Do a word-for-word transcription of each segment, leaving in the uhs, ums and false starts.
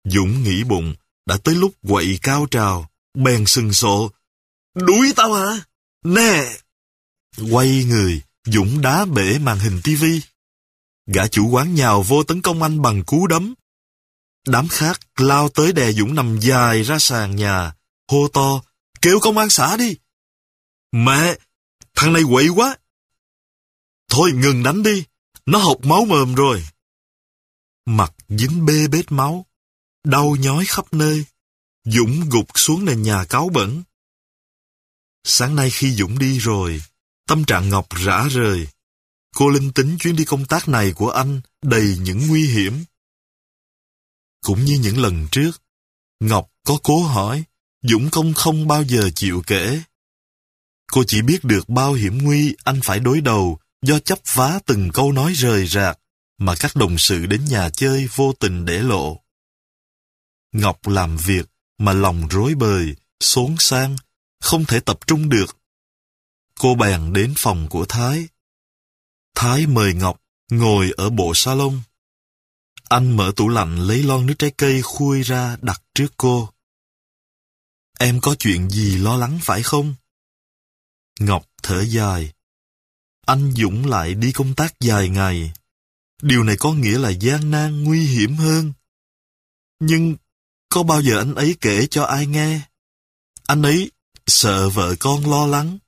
Dũng nghĩ bụng, đã tới lúc quậy cao trào, bèn sừng sộ. Đuổi tao hả? Nè! Quay người, Dũng đá bể màn hình tivi. Gã chủ quán nhào vô tấn công anh bằng cú đấm. Đám khác lao tới đè Dũng nằm dài ra sàn nhà, hô to, kêu công an xã đi. Mẹ, thằng này quậy quá. Thôi ngừng đánh đi, nó hộc máu mồm rồi. Mặt dính bê bết máu, đau nhói khắp nơi. Dũng gục xuống nền nhà cáu bẩn. Sáng nay khi Dũng đi rồi, tâm trạng Ngọc rã rời. Cô linh tính chuyến đi công tác này của anh đầy những nguy hiểm. Cũng như những lần trước, Ngọc có cố hỏi, Dũng công không bao giờ chịu kể. Cô chỉ biết được bao hiểm nguy anh phải đối đầu do chấp vá từng câu nói rời rạc mà các đồng sự đến nhà chơi vô tình để lộ. Ngọc làm việc mà lòng rối bời, xốn xang, không thể tập trung được. Cô bèn đến phòng của Thái. Thái mời Ngọc ngồi ở bộ salon. Anh mở tủ lạnh lấy lon nước trái cây khui ra đặt trước cô. Em có chuyện gì lo lắng phải không? Ngọc thở dài. Anh Dũng lại đi công tác dài ngày. Điều này có nghĩa là gian nan nguy hiểm hơn. Nhưng có bao giờ anh ấy kể cho ai nghe? Anh ấy sợ vợ con lo lắng.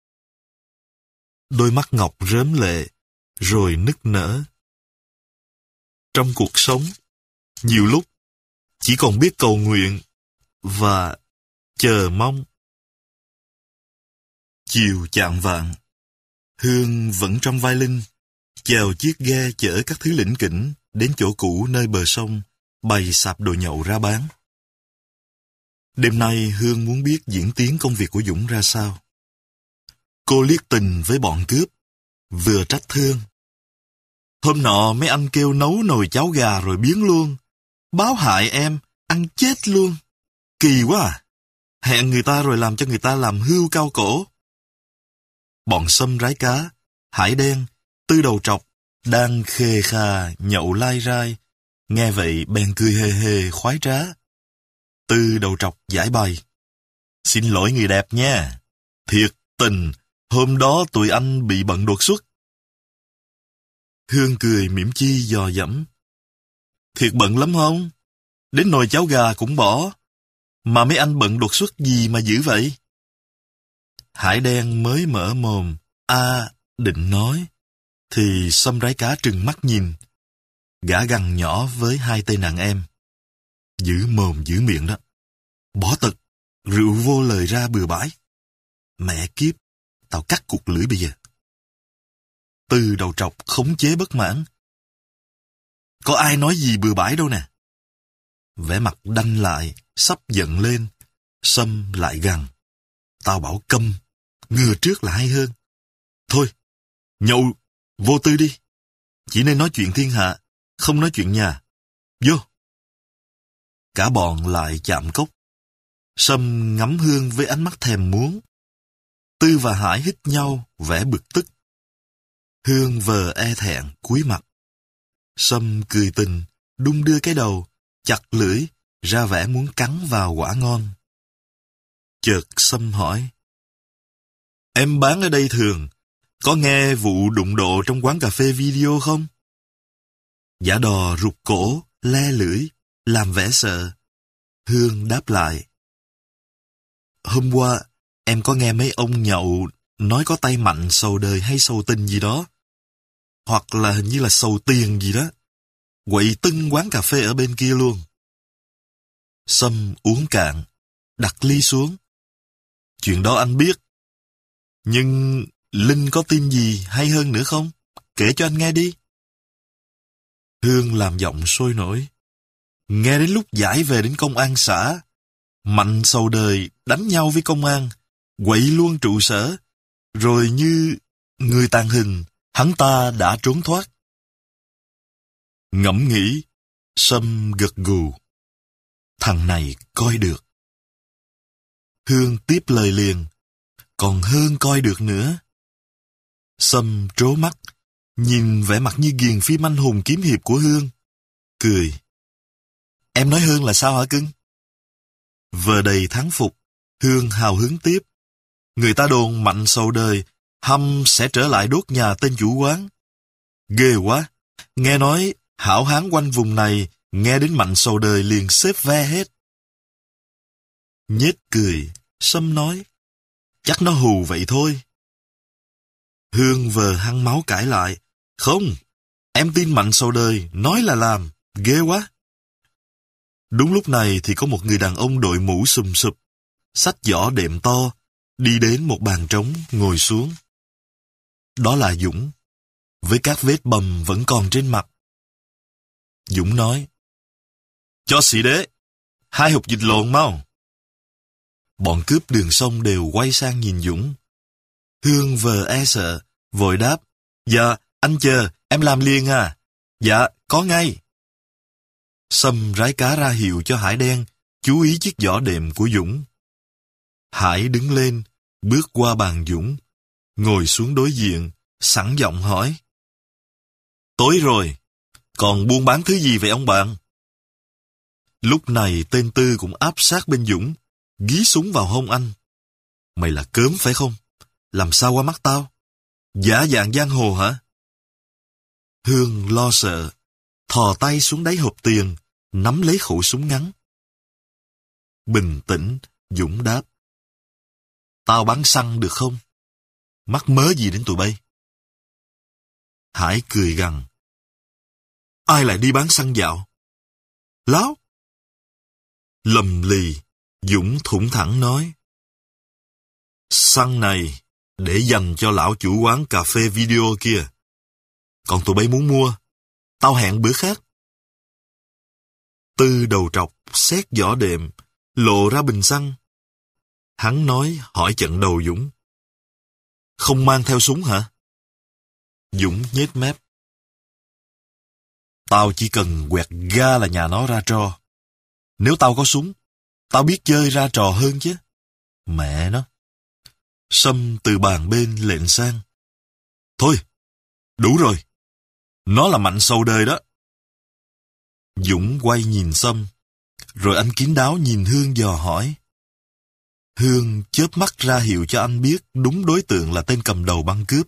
Đôi mắt Ngọc rớm lệ, rồi nức nở. Trong cuộc sống, nhiều lúc chỉ còn biết cầu nguyện và chờ mong. Chiều chạng vạng, Hương vẫn trong vai Linh, chèo chiếc ghe chở các thứ lỉnh kỉnh đến chỗ cũ nơi bờ sông, bày sạp đồ nhậu ra bán. Đêm nay Hương muốn biết diễn tiến công việc của Dũng ra sao. Cô liếc tình với bọn cướp, vừa trách thương. Hôm nọ mấy anh kêu nấu nồi cháo gà rồi biến luôn. Báo hại em, ăn chết luôn. Kỳ quá à. Hẹn người ta rồi làm cho người ta làm hươu cao cổ. Bọn Sâm Rái Cá, Hải Đen, Tư Đầu Trọc đang khề khà nhậu lai rai. Nghe vậy bèn cười hề hề khoái trá. Tư Đầu Trọc giải bày. Xin lỗi người đẹp nha. Thiệt tình, hôm đó tụi anh bị bận đột xuất. Hương cười mỉm chi dò dẫm. Thiệt bận lắm không? Đến nồi cháo gà cũng bỏ. Mà mấy anh bận đột xuất gì mà dữ vậy? Hải Đen mới mở mồm, a à, định nói, thì Sâm Rái Cá trừng mắt nhìn. Gã gằn nhỏ với hai tên đàn em. Giữ mồm giữ miệng đó. Bỏ tật, rượu vô lời ra bừa bãi. Mẹ kiếp, tao cắt cụt lưỡi bây giờ. Tư Đầu Trọc khống chế bất mãn. Có ai nói gì bừa bãi đâu nè. Vẻ mặt đanh lại, sắp giận lên. Sâm lại gằn. Tao bảo câm, ngừa trước là hay hơn. Thôi, nhậu, vô tư đi. Chỉ nên nói chuyện thiên hạ, không nói chuyện nhà. Vô. Cả bọn lại chạm cốc. Sâm ngắm Hương với ánh mắt thèm muốn. Tư và Hải hít nhau, vẻ bực tức. Hương vờ e thẹn, cúi mặt. Sâm cười tình, đung đưa cái đầu, chặt lưỡi, ra vẻ muốn cắn vào quả ngon. Chợt Sâm hỏi. Em bán ở đây thường, có nghe vụ đụng độ trong quán cà phê video không? Giả đò rụt cổ, le lưỡi, làm vẻ sợ. Hương đáp lại. Hôm qua, em có nghe mấy ông nhậu nói có tay mạnh sầu đời hay sầu tình gì đó. Hoặc là hình như là sầu tiền gì đó. Quậy tưng quán cà phê ở bên kia luôn. Sâm uống cạn, đặt ly xuống. Chuyện đó anh biết. Nhưng Linh có tin gì hay hơn nữa không? Kể cho anh nghe đi. Hương làm giọng sôi nổi. Nghe đến lúc giải về đến công an xã. Mạnh sầu đời đánh nhau với công an, quậy luôn trụ sở. Rồi như người tàn hình, hắn ta đã trốn thoát. Ngẫm nghĩ, Sâm gật gù. Thằng này coi được. Hương tiếp lời liền. Còn hơn coi được nữa. Sâm trố mắt, nhìn vẻ mặt như ghiền phim anh hùng kiếm hiệp của Hương. Cười. Em nói Hương là sao hả cưng? Vờ đầy thán phục, Hương hào hứng tiếp. Người ta đồn Mạnh sầu đời, hăm sẽ trở lại đốt nhà tên chủ quán. Ghê quá, nghe nói hảo hán quanh vùng này, nghe đến Mạnh sầu đời liền xếp ve hết. Nhết cười, Sâm nói, chắc nó hù vậy thôi. Hương vờ hăng máu cãi lại, không, em tin Mạnh sầu đời, nói là làm, ghê quá. Đúng lúc này thì có một người đàn ông đội mũ sùm sụp, xách giỏ đệm to, đi đến một bàn trống, ngồi xuống. Đó là Dũng, với các vết bầm vẫn còn trên mặt. Dũng nói, cho xị đế, hai hộp vịt lộn mau. Bọn cướp đường sông đều quay sang nhìn Dũng. Hương vờ e sợ, vội đáp, dạ, anh chờ, em làm liền à. Dạ, có ngay. Sâm rái cá ra hiệu cho Hải đen, chú ý chiếc giỏ đệm của Dũng. Hải đứng lên, bước qua bàn Dũng, ngồi xuống đối diện, sẵn giọng hỏi. Tối rồi, còn buôn bán thứ gì vậy ông bạn? Lúc này tên Tư cũng áp sát bên Dũng, gí súng vào hông anh. Mày là cớm phải không? Làm sao qua mắt tao? Giả dạng giang hồ hả? Hương lo sợ, thò tay xuống đáy hộp tiền, nắm lấy khẩu súng ngắn. Bình tĩnh, Dũng đáp. Tao bán xăng được không? Mắc mớ gì đến tụi bay? Hải cười gằn. Ai lại đi bán xăng dạo? Láo! Lầm lì, Dũng thủng thẳng nói. Xăng này để dành cho lão chủ quán cà phê video kia. Còn tụi bay muốn mua, tao hẹn bữa khác. Tư đầu trọc, xét giỏ đệm, lộ ra bình xăng. Hắn nói hỏi chận đầu Dũng. Không mang theo súng hả? Dũng nhếch mép. Tao chỉ cần quẹt ga là nhà nó ra trò. Nếu tao có súng, tao biết chơi ra trò hơn chứ. Mẹ nó. Sâm từ bàn bên lệnh sang. Thôi, đủ rồi. Nó là Mạnh sầu đời đó. Dũng quay nhìn Sâm, rồi anh kín đáo nhìn Hương dò hỏi. Hương chớp mắt ra hiệu cho anh biết đúng đối tượng là tên cầm đầu băng cướp.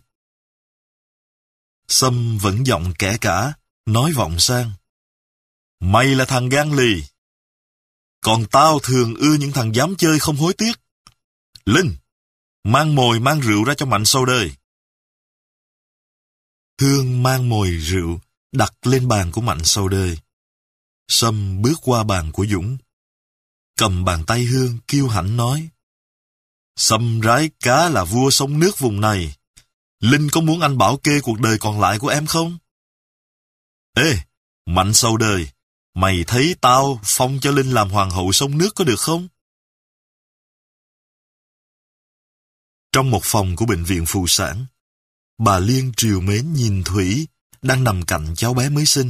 Sâm vẫn giọng kẻ cả, nói vọng sang. Mày là thằng gan lì. Còn tao thường ưa những thằng dám chơi không hối tiếc. Linh, mang mồi mang rượu ra cho Mạnh sầu đời. Hương mang mồi rượu, đặt lên bàn của Mạnh sầu đời. Sâm bước qua bàn của Dũng, cầm bàn tay Hương kiêu hãnh nói. Sâm rái cá là vua sông nước vùng này. Linh có muốn anh bảo kê cuộc đời còn lại của em không? Ê, Mạnh sầu đời, mày thấy tao phong cho Linh làm hoàng hậu sông nước có được không? Trong một phòng của bệnh viện phụ sản, bà Liên trìu mến nhìn Thủy đang nằm cạnh cháu bé mới sinh.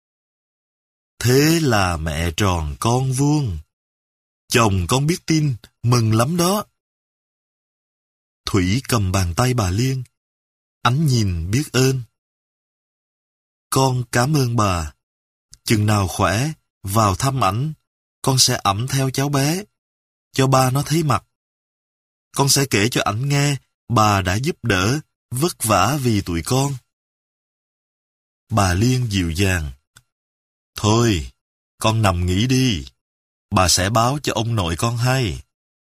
Thế là mẹ tròn con vuông. Chồng con biết tin, mừng lắm đó. Thủy cầm bàn tay bà Liên, ánh nhìn biết ơn. Con cảm ơn bà. Chừng nào khỏe, vào thăm ảnh, con sẽ ẵm theo cháu bé, cho ba nó thấy mặt. Con sẽ kể cho ảnh nghe bà đã giúp đỡ, vất vả vì tụi con. Bà Liên dịu dàng. Thôi, con nằm nghỉ đi. Bà sẽ báo cho ông nội con hay.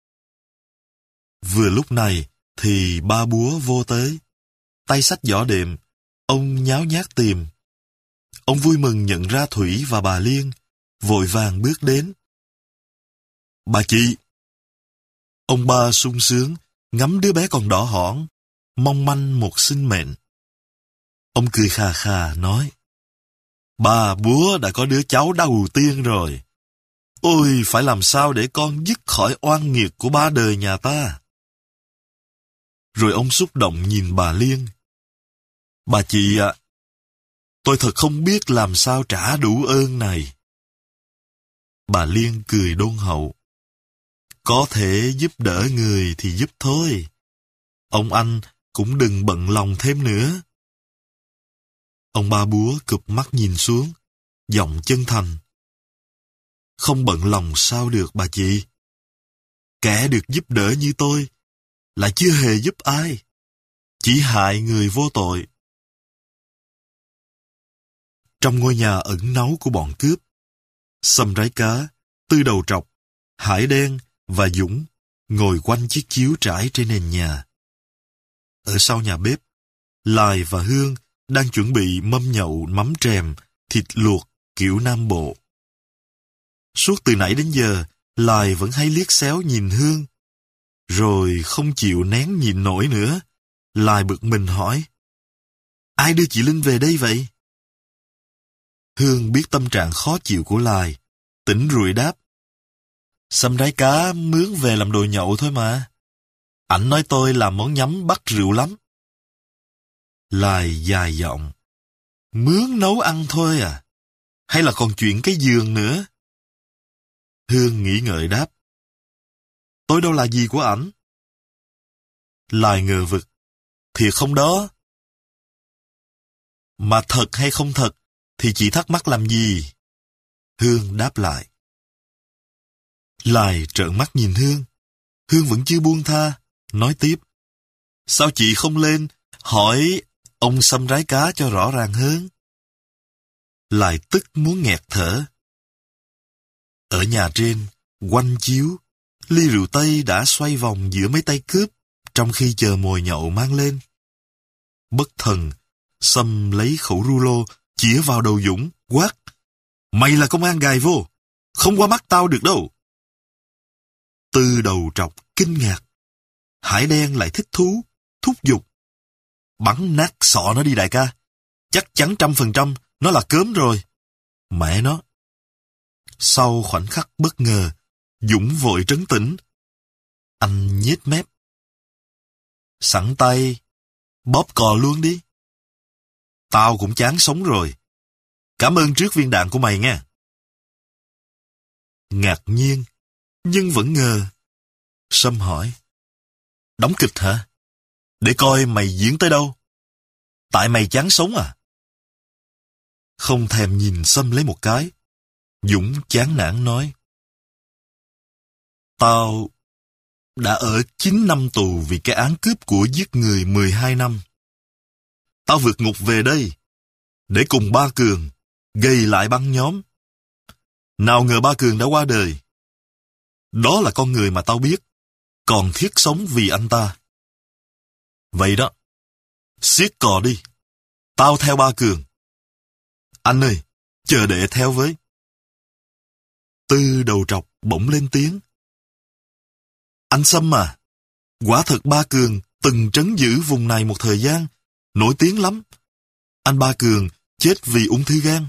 Vừa lúc này thì ba búa vô tới. Tay xách giỏ đệm, ông nháo nhác tìm. Ông vui mừng nhận ra Thủy và bà Liên, vội vàng bước đến. Bà chị! Ông ba sung sướng, ngắm đứa bé còn đỏ hỏn, mong manh một sinh mệnh. Ông cười khà khà nói. Bà búa đã có đứa cháu đầu tiên rồi. Ôi, phải làm sao để con dứt khỏi oan nghiệt của ba đời nhà ta. Rồi ông xúc động nhìn bà Liên. Bà chị ạ, tôi thật không biết làm sao trả đủ ơn này. Bà Liên cười đôn hậu. Có thể giúp đỡ người thì giúp thôi. Ông anh cũng đừng bận lòng thêm nữa. Ông ba búa cụp mắt nhìn xuống, giọng chân thành. Không bận lòng sao được bà chị. Kẻ được giúp đỡ như tôi là chưa hề giúp ai, chỉ hại người vô tội. Trong ngôi nhà ẩn náu của bọn cướp, Sâm Rái Cá, Tư Đầu Trọc, Hải Đen và Dũng ngồi quanh chiếc chiếu trải trên nền nhà. Ở sau nhà bếp, Lài và Hương đang chuẩn bị mâm nhậu mắm trèm, thịt luộc kiểu Nam Bộ. Suốt từ nãy đến giờ, Lài vẫn hay liếc xéo nhìn Hương. Rồi không chịu nén nhìn nổi nữa, Lài bực mình hỏi: ai đưa chị Linh về đây vậy? Hương biết tâm trạng khó chịu của Lài, tỉnh rụi đáp: Sâm Rái Cá mướn về làm đồ nhậu thôi mà. Ảnh nói tôi làm món nhắm bắt rượu lắm. Lài dài giọng: mướn nấu ăn thôi à? Hay là còn chuyện cái giường nữa? Hương nghĩ ngợi đáp: tôi đâu là gì của ảnh. Lài ngờ vực: thiệt không đó? Mà thật hay không thật thì chị thắc mắc làm gì? Hương đáp lại. Lài trợn mắt nhìn Hương. Hương vẫn chưa buông tha, nói tiếp: sao chị không lên hỏi ông Sâm Rái Cá cho rõ ràng hơn? Lài tức muốn nghẹt thở. Ở nhà trên, quanh chiếu, ly rượu Tây đã xoay vòng giữa mấy tay cướp trong khi chờ mồi nhậu mang lên. Bất thần, Sâm lấy khẩu rulo chĩa vào đầu Dũng, quát: mày là công an gài vô, không qua mắt tao được đâu. Tư Đầu Trọc kinh ngạc. Hải Đen lại thích thú, thúc giục: bắn nát sọ nó đi đại ca, chắc chắn trăm phần trăm nó là cớm rồi. Mẹ nó. Sau khoảnh khắc bất ngờ, Dũng vội trấn tĩnh. Anh nhếch mép: sẵn tay, bóp cò luôn đi. Tao cũng chán sống rồi. Cảm ơn trước viên đạn của mày nha. Ngạc nhiên, nhưng vẫn ngờ, Sâm hỏi: đóng kịch hả? Để coi mày diễn tới đâu. Tại mày chán sống à? Không thèm nhìn Sâm lấy một cái, Dũng chán nản nói: tao đã ở chín năm tù vì cái án cướp của giết người mười hai năm. Tao vượt ngục về đây để cùng Ba Cường gây lại băng nhóm. Nào ngờ Ba Cường đã qua đời. Đó là con người mà tao biết, còn thiết sống vì anh ta. Vậy đó, siết cò đi. Tao theo Ba Cường. Anh ơi, chờ đệ theo với. Tư Đầu Trọc bỗng lên tiếng: anh Sâm à, quả thật Ba Cường từng trấn giữ vùng này một thời gian, nổi tiếng lắm. Anh Ba Cường chết vì ung thư gan.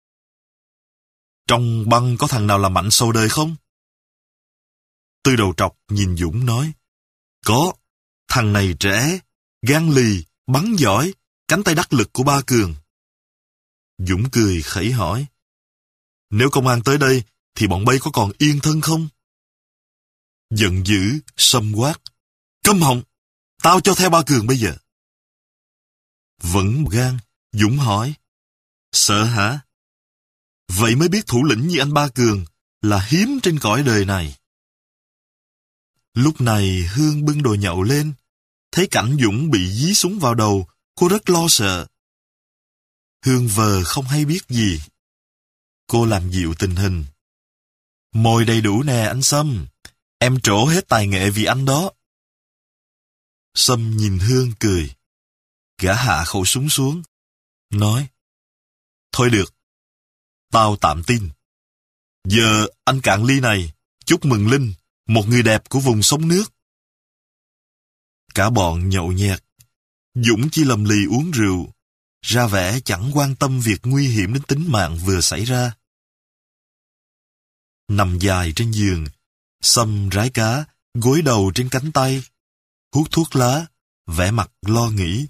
Trong băng có thằng nào là mạnh sâu đời không? Tư Đầu Trọc nhìn Dũng nói: có, thằng này trẻ, gan lì, bắn giỏi, cánh tay đắc lực của Ba Cường. Dũng cười khẩy hỏi: nếu công an tới đây thì bọn bay có còn yên thân không? Giận dữ, Sâm quát: câm họng, tao cho theo Ba Cường bây giờ. Vẫn gan, Dũng hỏi: sợ hả? Vậy mới biết thủ lĩnh như anh Ba Cường là hiếm trên cõi đời này. Lúc này Hương bưng đồ nhậu lên, thấy cảnh Dũng bị dí súng vào đầu, cô rất lo sợ. Hương vờ không hay biết gì. Cô làm dịu tình hình: mồi đầy đủ nè anh Sâm, em trổ hết tài nghệ vì anh đó. Sâm nhìn Hương cười. Gã hạ khẩu súng xuống, nói: thôi được, tao tạm tin. Giờ anh cạn ly này, chúc mừng Linh, một người đẹp của vùng sông nước. Cả bọn nhậu nhẹt. Dũng chỉ lầm lì uống rượu, ra vẻ chẳng quan tâm việc nguy hiểm đến tính mạng vừa xảy ra. Nằm dài trên giường, Sâm Rái Cá gối đầu trên cánh tay, hút thuốc lá, vẻ mặt lo nghĩ.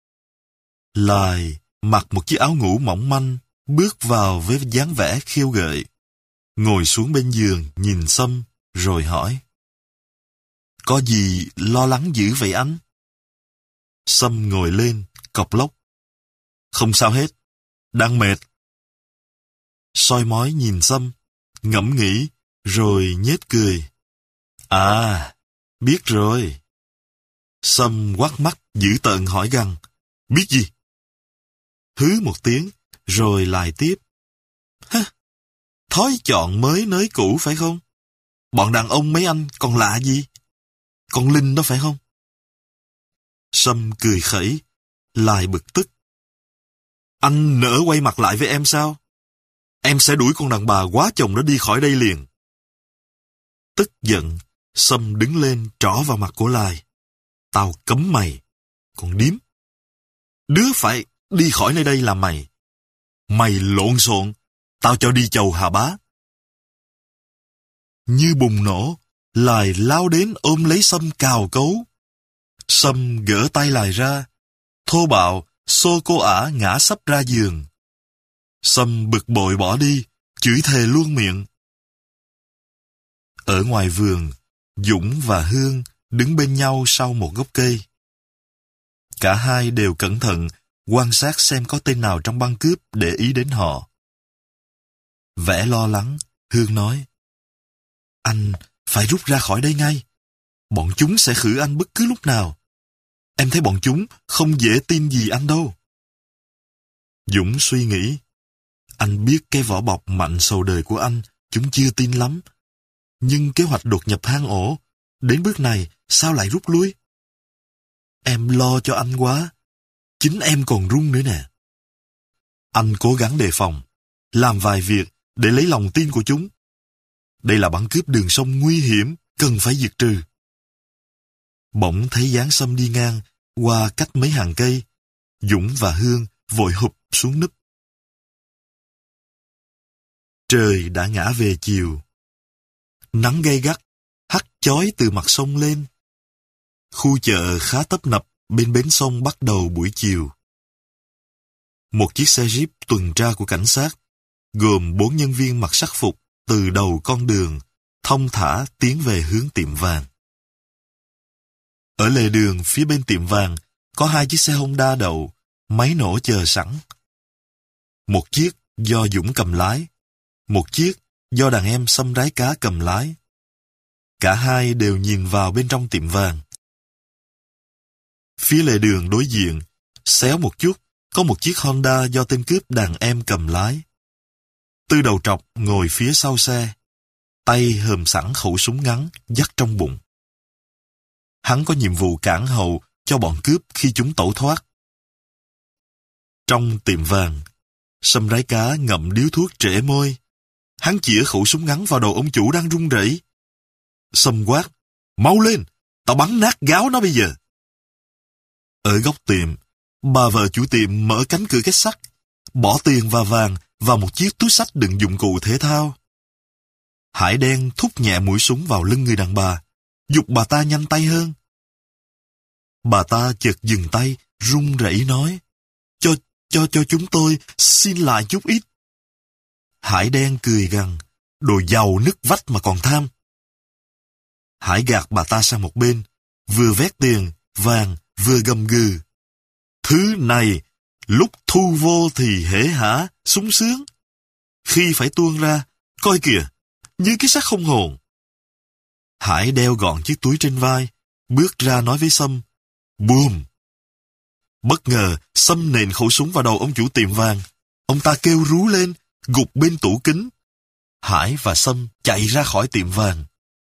Lài mặc một chiếc áo ngủ mỏng manh, bước vào với dáng vẻ khiêu gợi, ngồi xuống bên giường nhìn Sâm rồi hỏi: có gì lo lắng dữ vậy anh? Sâm ngồi lên, cộc lốc: không sao hết, đang mệt. Soi mói nhìn Sâm, ngẫm nghĩ, rồi nhếch cười. À, biết rồi. Sâm quắt mắt dữ tợn hỏi gằn. Biết gì? Hứ một tiếng, rồi lại tiếp. Hả? Thói chọn mới nới cũ phải không? Bọn đàn ông mấy anh còn lạ gì? Con Linh đó phải không? Sâm cười khẩy, lại bực tức. Anh nỡ quay mặt lại với em sao? Em sẽ đuổi con đàn bà quá chồng đó đi khỏi đây liền. Tức giận, Sâm đứng lên trỏ vào mặt của Lai. Tao cấm mày, còn điếm. Đứa phải đi khỏi nơi đây là mày. Mày lộn xộn, tao cho đi chầu Hà Bá. Như bùng nổ, Lai lao đến ôm lấy Sâm cào cấu. Sâm gỡ tay Lai ra, thô bạo xô cô ả ngã sấp ra giường. Sâm bực bội bỏ đi, chửi thề luôn miệng. Ở ngoài vườn, Dũng và Hương đứng bên nhau sau một gốc cây. Cả hai đều cẩn thận quan sát xem có tên nào trong băng cướp để ý đến họ. Vẻ lo lắng, Hương nói: Anh phải rút ra khỏi đây ngay. Bọn chúng sẽ khử anh bất cứ lúc nào. Em thấy bọn chúng không dễ tin gì anh đâu. Dũng suy nghĩ: Anh biết cái vỏ bọc mạnh sầu đời của anh, chúng chưa tin lắm. Nhưng kế hoạch đột nhập hang ổ, đến bước này sao lại rút lui? Em lo cho anh quá. Chính em còn run nữa nè. Anh cố gắng đề phòng, làm vài việc để lấy lòng tin của chúng. Đây là băng cướp đường sông nguy hiểm, cần phải diệt trừ. Bỗng thấy dáng Sâm đi ngang, qua cách mấy hàng cây. Dũng và Hương vội hụp xuống núp. Trời đã ngã về chiều. Nắng gay gắt, hắt chói từ mặt sông lên. Khu chợ khá tấp nập bên bến sông bắt đầu buổi chiều. Một chiếc xe jeep tuần tra của cảnh sát, gồm bốn nhân viên mặc sắc phục, từ đầu con đường, thong thả tiến về hướng tiệm vàng. Ở lề đường phía bên tiệm vàng, có hai chiếc xe Honda đậu, máy nổ chờ sẵn. Một chiếc do Dũng cầm lái, một chiếc do đàn em Sâm Rái Cá cầm lái. Cả hai đều nhìn vào bên trong tiệm vàng. Phía lề đường đối diện, xéo một chút, có một chiếc Honda do tên cướp đàn em cầm lái. Tư Đầu Trọc ngồi phía sau xe, tay hờm sẵn khẩu súng ngắn dắt trong bụng. Hắn có nhiệm vụ cản hậu cho bọn cướp khi chúng tẩu thoát. Trong tiệm vàng, Sâm Rái Cá ngậm điếu thuốc trễ môi. Hắn chĩa khẩu súng ngắn vào đầu ông chủ đang run rẩy. Sâm quát: Mau lên, tao bắn nát gáo nó bây giờ. Ở góc tiệm, bà vợ chủ tiệm mở cánh cửa két sắt, bỏ tiền và vàng vào một chiếc túi xách đựng dụng cụ thể thao. Hải đen thúc nhẹ mũi súng vào lưng người đàn bà, giục bà ta nhanh tay hơn. Bà ta chợt dừng tay, run rẩy nói: Cho, cho, cho chúng tôi xin lại chút ít. Hải đen cười gằn: Đồ giàu nứt vách mà còn tham. Hải gạt bà ta sang một bên, vừa vét tiền, vàng, vừa gầm gừ: Thứ này, lúc thu vô thì hễ hả, sung sướng. Khi phải tuôn ra, coi kìa, như cái xác không hồn. Hải đeo gọn chiếc túi trên vai, bước ra nói với Sâm: Bùm! Bất ngờ, Sâm nện khẩu súng vào đầu ông chủ tiệm vàng. Ông ta kêu rú lên, gục bên tủ kính. Hải và Sâm chạy ra khỏi tiệm vàng.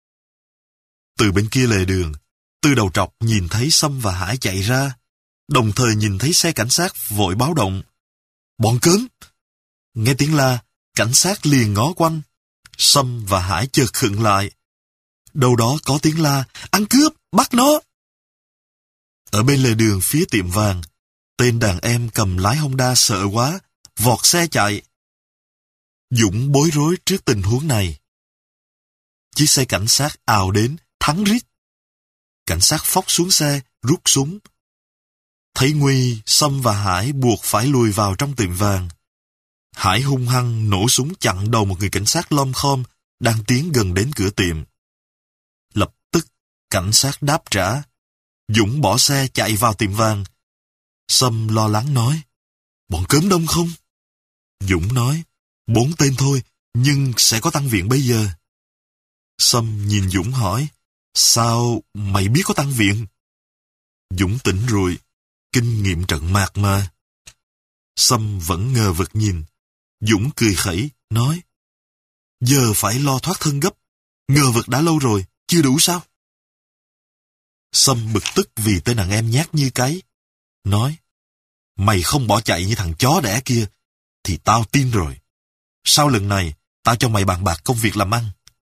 Từ bên kia lề đường, Tư Đầu Trọc nhìn thấy Sâm và Hải chạy ra, đồng thời nhìn thấy xe cảnh sát vội báo động: Bọn cớm! Nghe tiếng la, cảnh sát liền ngó quanh. Sâm và Hải chợt khựng lại. Đâu đó có tiếng la: Ăn cướp! Bắt nó! Ở bên lề đường phía tiệm vàng, tên đàn em cầm lái Honda sợ quá, vọt xe chạy. Dũng bối rối trước tình huống này. Chiếc xe cảnh sát ào đến, thắng rít. Cảnh sát phóc xuống xe, rút súng. Thấy nguy, Sâm và Hải buộc phải lùi vào trong tiệm vàng. Hải hung hăng nổ súng chặn đầu một người cảnh sát lom khom đang tiến gần đến cửa tiệm. Lập tức, cảnh sát đáp trả. Dũng bỏ xe chạy vào tiệm vàng. Sâm lo lắng nói: Bọn cớm đông không? Dũng nói: Bốn tên thôi, Nhưng sẽ có tăng viện bây giờ. Sâm nhìn Dũng hỏi, sao mày biết có tăng viện? Dũng tỉnh rồi, kinh nghiệm trận mạc mà. Sâm vẫn ngờ vực nhìn. Dũng cười khẩy, nói, giờ phải lo thoát thân gấp. Ngờ vực đã lâu rồi, chưa đủ sao? Sâm bực tức vì tên đàn em nhát như cái. Nói, mày không bỏ chạy như thằng chó đẻ kia, thì tao tin rồi. Sau lần này, tao cho mày bàn bạc công việc làm ăn.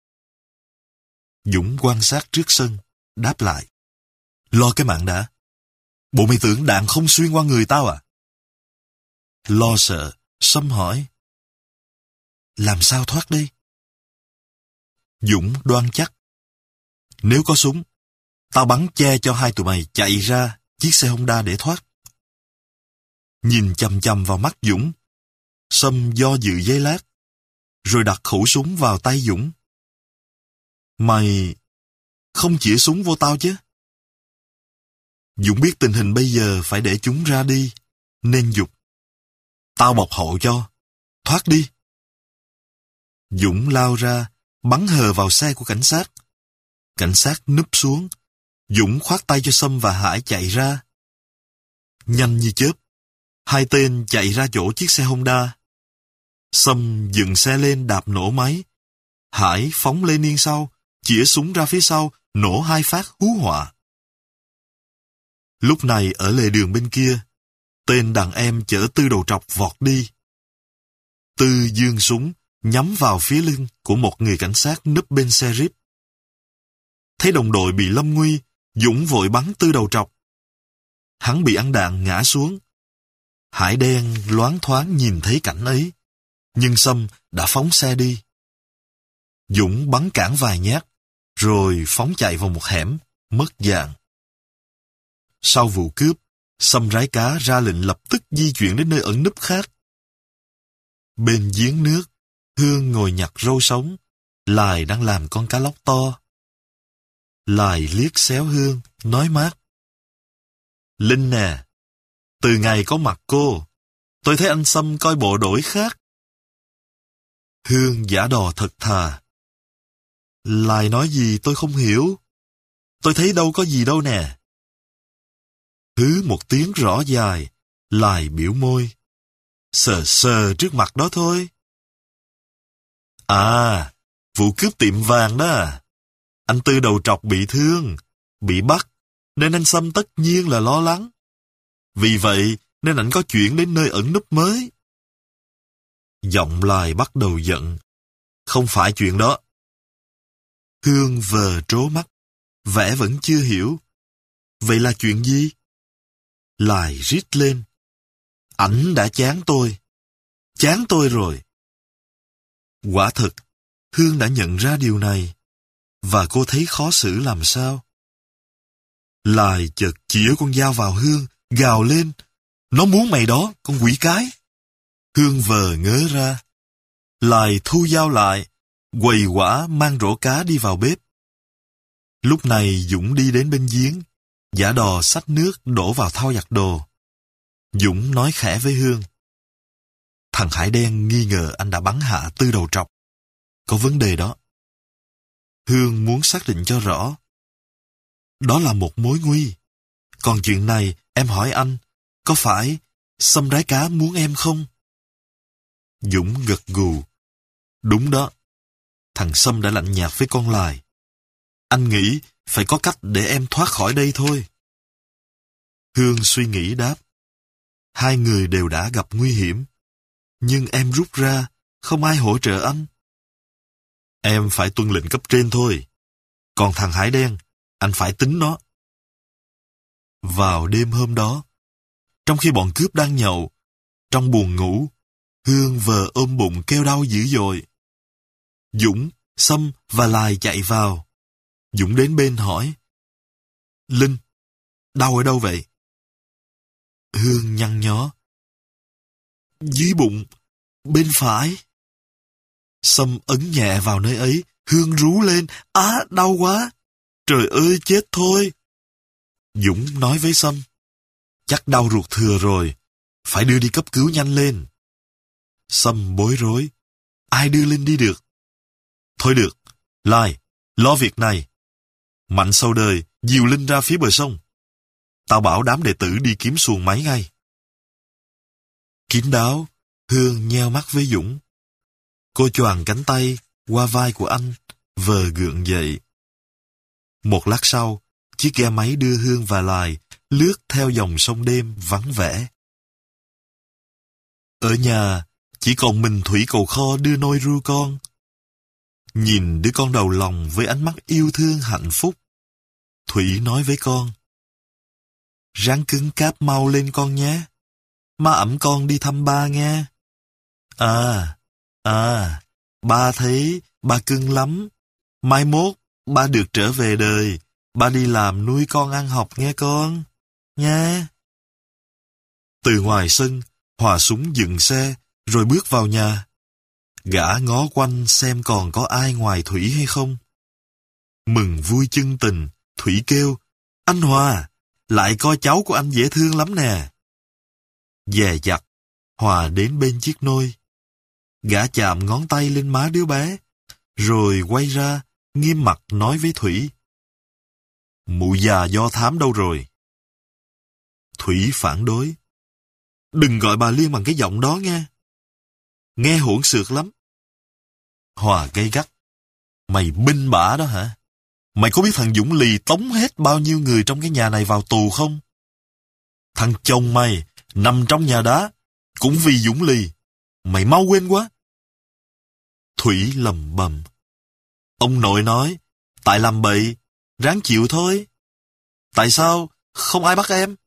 Dũng quan sát trước sân, đáp lại. Lo cái mạng đã. Bộ mày tưởng đạn không xuyên qua người tao à? Lo sợ, Sâm hỏi. Làm sao thoát đi? Dũng đoan chắc. Nếu có súng, tao bắn che cho hai tụi mày chạy ra chiếc xe Honda để thoát. Nhìn chằm chằm vào mắt Dũng, Sâm do dự giây lát, rồi đặt khẩu súng vào tay Dũng. Mày không chĩa súng vô tao chứ? Dũng biết tình hình bây giờ phải để chúng ra đi, nên giục. Tao bọc hậu cho, thoát đi. Dũng lao ra, bắn hờ vào xe của cảnh sát. Cảnh sát núp xuống. Dũng khoát tay cho Sâm và Hải chạy ra. Nhanh như chớp, hai tên chạy ra chỗ chiếc xe Honda. Sâm dừng xe lên đạp nổ máy. Hải phóng lên yên sau, chĩa súng ra phía sau, nổ hai phát hú họa. Lúc này ở lề đường bên kia, tên đàn em chở Tư đầu trọc vọt đi. Tư giương súng, nhắm vào phía lưng của một người cảnh sát núp bên xe Jeep. Thấy đồng đội bị lâm nguy, Dũng vội bắn Tư đầu trọc. Hắn bị ăn đạn ngã xuống. Hải đen loáng thoáng nhìn thấy cảnh ấy, nhưng Sâm đã phóng xe đi. Dũng bắn cản vài nhát, rồi phóng chạy vào một hẻm, mất dạng. Sau vụ cướp, Sâm rái cá ra lệnh lập tức di chuyển đến nơi ẩn núp khác. Bên giếng nước, Hương ngồi nhặt rau sống, Lài đang làm con cá lóc to. Lài liếc xéo Hương, nói mát. Linh nè, từ ngày có mặt cô, tôi thấy anh Sâm coi bộ đổi khác. Hương giả đò thật thà. Lài nói gì tôi không hiểu. Tôi thấy đâu có gì đâu nè. Hứ một tiếng rõ dài, Lài biểu môi. Sờ sờ trước mặt đó thôi. À, vụ cướp tiệm vàng đó à. Anh Tư đầu trọc bị thương, bị bắt, nên anh Sâm tất nhiên là lo lắng. Vì vậy nên anh có chuyển đến nơi ẩn núp mới. Giọng Lài bắt đầu giận. Không phải chuyện đó. Hương vờ trố mắt, vẻ vẫn chưa hiểu. Vậy là chuyện gì? Lài rít lên. Ảnh đã chán tôi. Chán tôi rồi. Quả thực, Hương đã nhận ra điều này, và cô thấy khó xử làm sao. Lài chợt chĩa con dao vào Hương, gào lên. Nó muốn mày đó, con quỷ cái. Hương vờ ngớ ra. Lài thu dao lại, quầy quả mang rổ cá đi vào bếp. Lúc này Dũng đi đến bên giếng, giả đò xách nước đổ vào thau giặt đồ. Dũng nói khẽ với Hương. Thằng Hải đen nghi ngờ anh đã bắn hạ Tư đầu trọc. Có vấn đề đó. Hương muốn xác định cho rõ. Đó là một mối nguy. Còn chuyện này, em hỏi anh, có phải Sâm rái cá muốn em không? Dũng gật gù. Đúng đó. Thằng Sâm đã lạnh nhạt với con Lài. Anh nghĩ phải có cách để em thoát khỏi đây thôi. Hương suy nghĩ đáp. Hai người đều đã gặp nguy hiểm. Nhưng em rút ra, không ai hỗ trợ anh. Em phải tuân lệnh cấp trên thôi. Còn thằng Hải đen, anh phải tính nó. Vào đêm hôm đó, trong khi bọn cướp đang nhậu, trong buồng ngủ, Hương vờ ôm bụng kêu đau dữ dội. Dũng, Sâm và Lài chạy vào. Dũng đến bên hỏi. Linh, đau ở đâu vậy? Hương nhăn nhó. Dưới bụng, bên phải. Sâm ấn nhẹ vào nơi ấy, Hương rú lên. Á, đau quá. Trời ơi, chết thôi. Dũng nói với Sâm. Chắc đau ruột thừa rồi, phải đưa đi cấp cứu nhanh lên. Sâm bối rối. ai đưa Linh đi được. Thôi được, Lai, lo việc này. Mạnh sau đời, dìu Linh ra phía bờ sông. Tao bảo đám đệ tử đi kiếm xuồng máy ngay. Kín đáo, Hương nheo mắt với Dũng. Cô choàng cánh tay qua vai của anh, vờ gượng dậy. Một lát sau, chiếc ghe máy đưa Hương và Lài lướt theo dòng sông đêm vắng vẻ. Ở nhà, chỉ còn mình Thủy cầu kho đưa nôi ru con. Nhìn đứa con đầu lòng với ánh mắt yêu thương hạnh phúc, Thủy nói với con: Ráng cứng cáp mau lên con nhé. Má ẵm con đi thăm ba nghe. À, à, ba thấy ba cưng lắm. Mai mốt, ba được trở về đời. Ba đi làm nuôi con ăn học nghe con. Nha. Từ ngoài sân, Hòa súng dựng xe, rồi bước vào nhà. Gã ngó quanh xem còn có ai ngoài Thủy hay không. Mừng vui chân tình, Thủy kêu: Anh Hòa, lại coi cháu của anh dễ thương lắm nè. Dè dặt, Hòa đến bên chiếc nôi. Gã chạm ngón tay lên má đứa bé, rồi quay ra, nghiêm mặt nói với Thủy: Mụ già Do Thám đâu rồi? Thủy phản đối: Đừng gọi bà Liên bằng cái giọng đó nghe. Nghe hỗn xược lắm. Hòa gay gắt: Mày binh bả đó hả? Mày có biết thằng Dũng Lì tống hết bao nhiêu người trong cái nhà này vào tù không? Thằng chồng mày nằm trong nhà đá cũng vì Dũng Lì. Mày mau quên quá. Thủy lầm bầm: Ông nội nói, tại làm bậy, ráng chịu thôi. Tại sao không ai bắt em?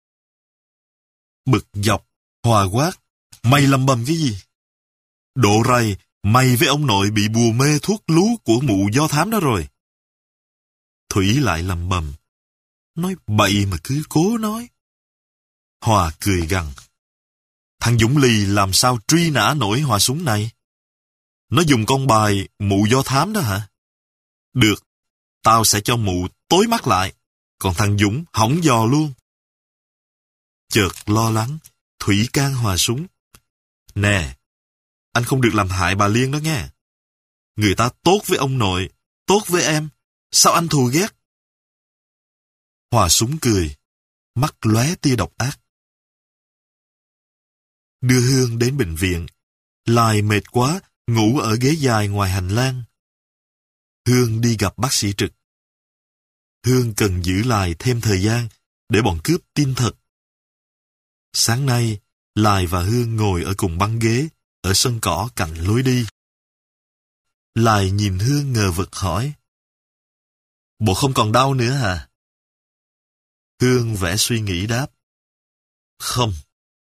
Bực dọc, Hòa quát: Mày lầm bầm cái gì? Độ rày, mày với ông nội bị bùa mê thuốc lú của mụ Do Thám đó rồi. Thủy lại lầm bầm: Nói bậy mà cứ cố nói. Hòa cười gằn: Thằng Dũng Lì làm sao truy nã nổi Hòa súng này? Nó dùng con bài mụ Do Thám đó hả? Được, tao sẽ cho mụ tối mắt lại, còn thằng Dũng hỏng giò luôn. Chợt lo lắng, Thủy can Hòa súng: Nè, anh không được làm hại bà Liên đó nghe. Người ta tốt với ông nội, tốt với em, sao anh thù ghét? Hòa súng cười, mắt lóe tia độc ác. Đưa Hương đến bệnh viện. Lài mệt quá, ngủ ở ghế dài ngoài hành lang. Hương đi gặp bác sĩ Trực. Hương cần giữ Lài thêm thời gian để bọn cướp tin thật. Sáng nay, Lài và Hương ngồi ở cùng băng ghế ở sân cỏ cạnh lối đi. Lài nhìn Hương ngờ vực hỏi: Bộ không còn đau nữa hả? Hương vẽ suy nghĩ đáp: Không.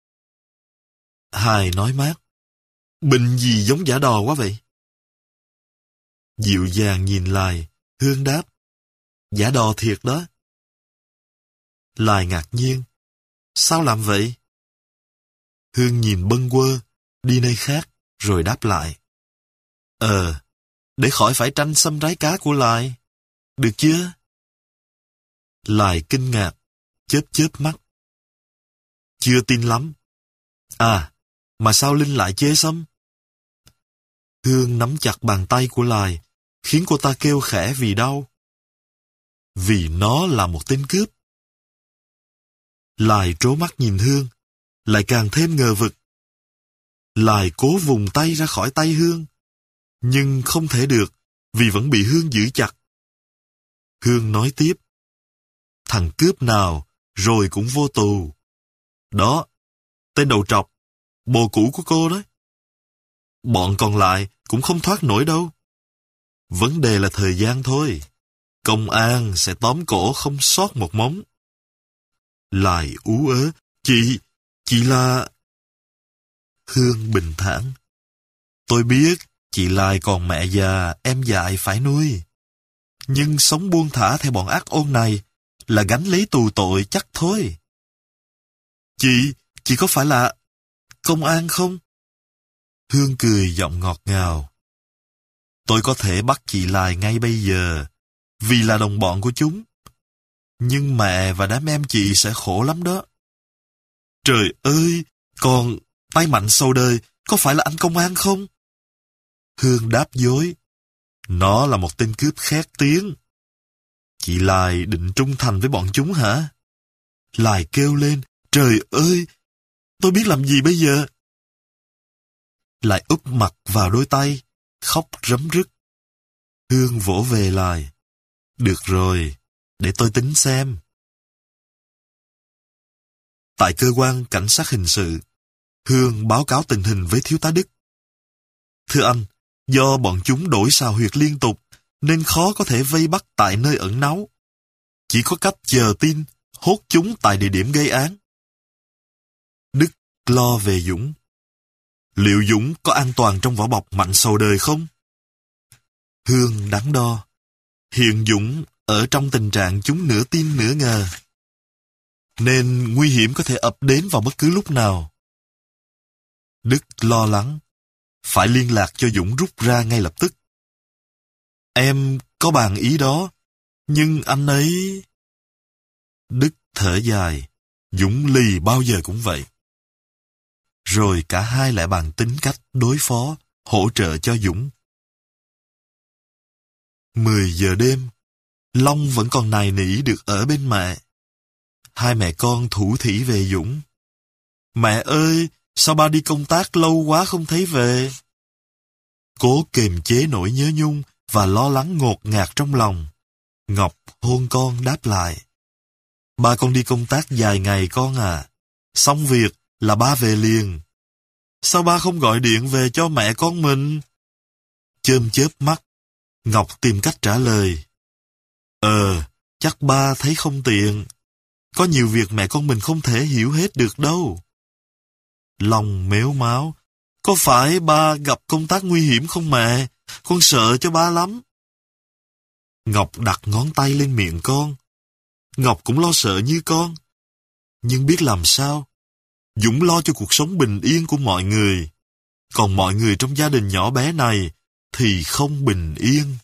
Hài nói mát: Bệnh gì giống giả đò quá vậy? Dịu dàng nhìn Lài, Hương đáp: Giả đò thiệt đó. Lài ngạc nhiên: Sao làm vậy? Hương nhìn bâng quơ, đi nơi khác, rồi đáp lại: Ờ, để khỏi phải tranh xâm trái cá của Lài. Được chưa? Lài kinh ngạc, chớp chớp mắt. Chưa tin lắm. À, mà sao Linh lại chê xâm? Hương nắm chặt bàn tay của Lài, khiến cô ta kêu khẽ vì đau. Vì nó là một tên cướp. Lài trố mắt nhìn Hương, lại càng thêm ngờ vực. Lài cố vùng tay ra khỏi tay Hương, nhưng không thể được, vì vẫn bị Hương giữ chặt. Hương nói tiếp: Thằng cướp nào rồi cũng vô tù. Đó, tên đầu trọc, bồ cũ của cô đó. Bọn còn lại cũng không thoát nổi đâu. Vấn đề là thời gian thôi. Công an sẽ tóm cổ không sót một móng. Lài ú ớ: Chị, chị là... Hương bình thản: Tôi biết chị Lài còn mẹ già, em dại phải nuôi. Nhưng sống buông thả theo bọn ác ôn này là gánh lấy tù tội chắc thôi. Chị, chị có phải là công an không? Hương cười giọng ngọt ngào: Tôi có thể bắt chị Lài ngay bây giờ, vì là đồng bọn của chúng. Nhưng mẹ và đám em chị sẽ khổ lắm đó. Trời ơi, còn tay Mạnh sau đời có phải là anh công an không? Hương đáp dối. Nó là một tên cướp khét tiếng. Chị Lài định trung thành với bọn chúng hả? Lài kêu lên. Trời ơi! Tôi biết làm gì bây giờ? Lài úp mặt vào đôi tay, khóc rấm rứt. Hương vỗ về Lài. Được rồi, để tôi tính xem. Tại cơ quan cảnh sát hình sự, Hương báo cáo tình hình với thiếu tá Đức. Thưa anh, do bọn chúng đổi xào huyệt liên tục, nên khó có thể vây bắt tại nơi ẩn náu. Chỉ có cách chờ tin, hốt chúng tại địa điểm gây án. Đức lo về Dũng. Liệu Dũng có an toàn trong vỏ bọc mạnh sầu đời không? Hương đắn đo. Hiện Dũng ở trong tình trạng chúng nửa tin nửa ngờ, nên nguy hiểm có thể ập đến vào bất cứ lúc nào. Đức lo lắng. Phải liên lạc cho Dũng rút ra ngay lập tức. Em có bàn ý đó, nhưng anh ấy... Đức thở dài. Dũng lì bao giờ cũng vậy. Rồi cả hai lại bàn tính cách đối phó, hỗ trợ cho Dũng. Mười giờ đêm, Long vẫn còn nài nỉ được ở bên mẹ. Hai mẹ con thủ thỉ về Dũng. Mẹ ơi, sao ba đi công tác lâu quá không thấy về? Cố kiềm chế nỗi nhớ nhung và lo lắng ngột ngạt trong lòng. Ngọc hôn con đáp lại. Ba con đi công tác dài ngày con à. Xong việc là ba về liền. Sao ba không gọi điện về cho mẹ con mình? Chớm chớp mắt, Ngọc tìm cách trả lời. Ờ, chắc ba thấy không tiện. Có nhiều việc mẹ con mình không thể hiểu hết được đâu. Long mếu máo. Có phải ba gặp công tác nguy hiểm không mẹ? Con sợ cho ba lắm. Ngọc đặt ngón tay lên miệng con. Ngọc cũng lo sợ như con. Nhưng biết làm sao? Dũng lo cho cuộc sống bình yên của mọi người. Còn mọi người trong gia đình nhỏ bé này thì không bình yên.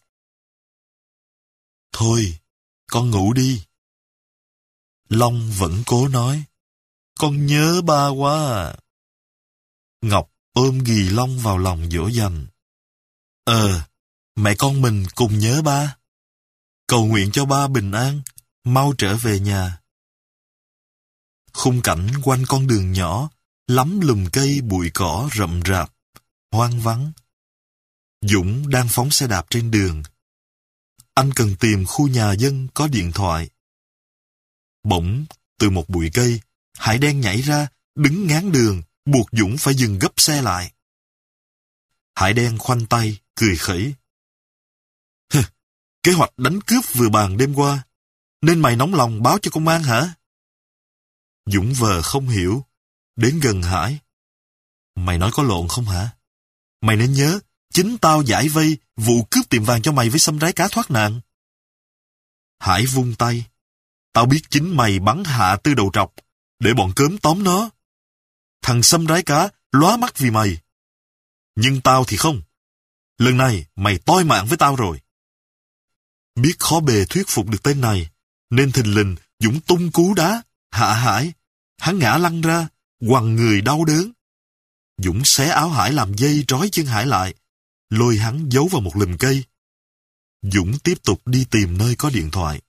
Thôi, con ngủ đi. Long vẫn cố nói. Con nhớ ba quá à. Ngọc ôm ghì Long vào lòng dỗ dành. Ờ, mẹ con mình cùng nhớ ba. Cầu nguyện cho ba bình an, mau trở về nhà. Khung cảnh quanh con đường nhỏ, lắm lùm cây bụi cỏ rậm rạp, hoang vắng. Dũng đang phóng xe đạp trên đường. Anh cần tìm khu nhà dân có điện thoại. Bỗng, từ một bụi cây, Hải đen nhảy ra, đứng ngáng đường, buộc Dũng phải dừng gấp xe lại. Hải đen khoanh tay, cười khẩy. Hừ, kế hoạch đánh cướp vừa bàn đêm qua, nên mày nóng lòng báo cho công an hả? Dũng vờ không hiểu, đến gần Hải. Mày nói có lộn không hả? Mày nên nhớ, chính tao giải vây vụ cướp tiệm vàng cho mày với xâm rái cá thoát nạn. Hải vung tay. Tao biết chính mày bắn Hạ Tư đầu trọc, để bọn cớm tóm nó. Thằng xâm rái cá lóa mắt vì mày. Nhưng tao thì không. Lần này mày toi mạng với tao rồi. Biết khó bề thuyết phục được tên này, nên thình lình Dũng tung cú đá, hạ Hải. Hắn ngã lăn ra, quằn người đau đớn. Dũng xé áo Hải làm dây trói chân Hải lại, lôi hắn giấu vào một lùm cây. Dũng tiếp tục đi tìm nơi có điện thoại.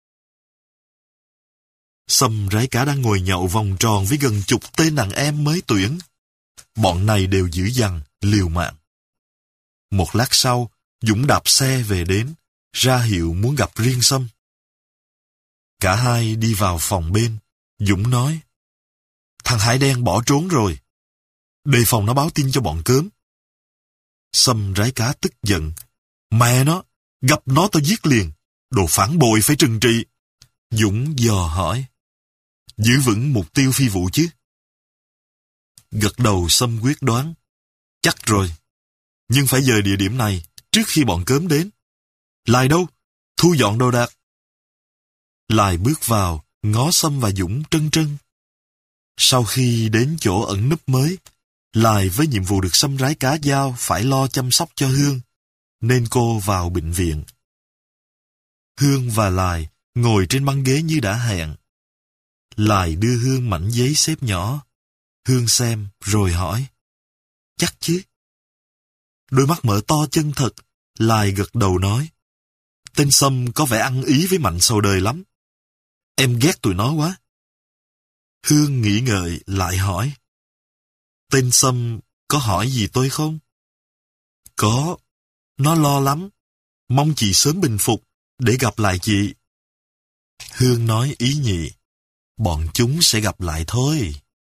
Xâm rái cá đang ngồi nhậu vòng tròn với gần chục tên đàn em mới tuyển. Bọn này đều dữ dằn, liều mạng. Một lát sau, Dũng đạp xe về đến, ra hiệu muốn gặp riêng Xâm. Cả hai đi vào phòng bên. Dũng nói, thằng Hải đen bỏ trốn rồi. Đề phòng nó báo tin cho bọn cớm. Xâm rái cá tức giận. Mẹ nó, gặp nó tao giết liền. Đồ phản bội phải trừng trị. Dũng dò hỏi, giữ vững mục tiêu phi vụ chứ? Gật đầu Xâm quyết đoán. Chắc rồi. Nhưng phải dời địa điểm này trước khi bọn cớm đến. Lài đâu? Thu dọn đồ đạc. Lài bước vào, ngó Xâm và Dũng trân trân. Sau khi đến chỗ ẩn núp mới, Lài với nhiệm vụ được xâm rái cá giao phải lo chăm sóc cho Hương, nên cô vào bệnh viện. Hương và Lài ngồi trên băng ghế như đã hẹn. Lài đưa Hương mảnh giấy xếp nhỏ. Hương xem rồi hỏi, chắc chứ? Đôi mắt mở to chân thật, Lai gật đầu nói. Tên Sâm có vẻ ăn ý với Mạnh sau đời lắm. Em ghét tụi nó quá. Hương nghĩ ngợi lại hỏi. Tên Sâm có hỏi gì tôi không? Có. Nó lo lắm. Mong chị sớm bình phục để gặp lại chị. Hương nói ý nhị. Bọn chúng sẽ gặp lại thôi.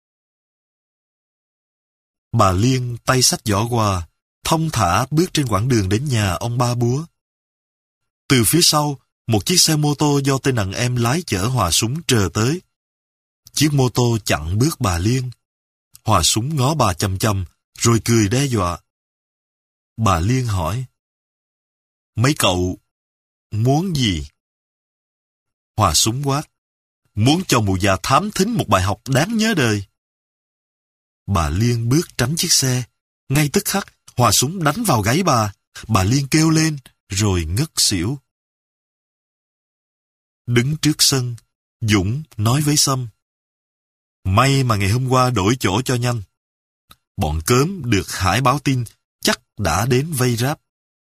Bà Liên tay xách giỏ quà, thong thả bước trên quãng đường đến nhà ông Ba Búa. Từ phía sau, một chiếc xe mô tô do tên đàn em lái chở Hòa Súng trờ tới. Chiếc mô tô chặn bước bà Liên. Hòa Súng ngó bà chằm chằm, rồi cười đe dọa. Bà Liên hỏi. Mấy cậu muốn gì? Hòa Súng quát. Muốn cho mụ già thám thính một bài học đáng nhớ đời. Bà Liên bước tránh chiếc xe. Ngay tức khắc, Hòa Súng đánh vào gáy bà. Bà Liên kêu lên, rồi ngất xỉu. Đứng trước sân, Dũng nói với Sâm. May mà ngày hôm qua đổi chỗ cho nhanh. Bọn cớm được Hải báo tin chắc đã đến vây ráp.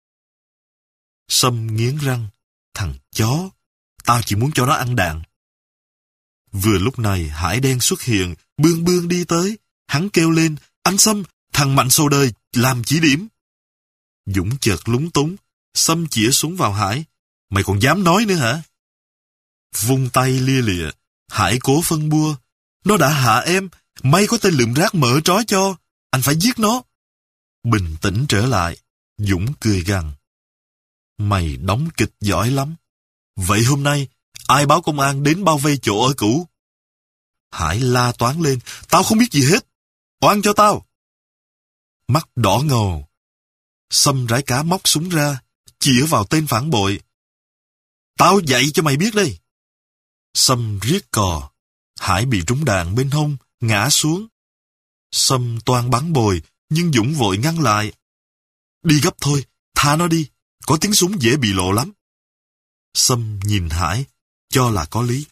Sâm nghiến răng. Thằng chó, tao chỉ muốn cho nó ăn đạn. Vừa lúc này Hải đen xuất hiện, bươn bươn đi tới. Hắn kêu lên, anh Sâm, thằng Mạnh sau đời, làm chỉ điểm. Dũng chợt lúng túng, Sâm chĩa súng vào Hải. Mày còn dám nói nữa hả? Vung tay lia lịa, Hải cố phân bua. Nó đã hạ em, may có tên lượm rác mở trói cho. Anh phải giết nó. Bình tĩnh trở lại, Dũng cười gằn. Mày đóng kịch giỏi lắm. Vậy hôm nay, ai báo công an đến bao vây chỗ ở cũ? Hải la toáng lên. Tao không biết gì hết. Oan cho tao. Mắt đỏ ngầu. Sâm rải cá móc súng ra, chĩa vào tên phản bội. Tao dạy cho mày biết đây. Sâm riết cò. Hải bị trúng đạn bên hông, ngã xuống. Sâm toan bắn bồi, nhưng Dũng vội ngăn lại. Đi gấp thôi, tha nó đi. Có tiếng súng dễ bị lộ lắm. Sâm nhìn Hải, cho là có lý.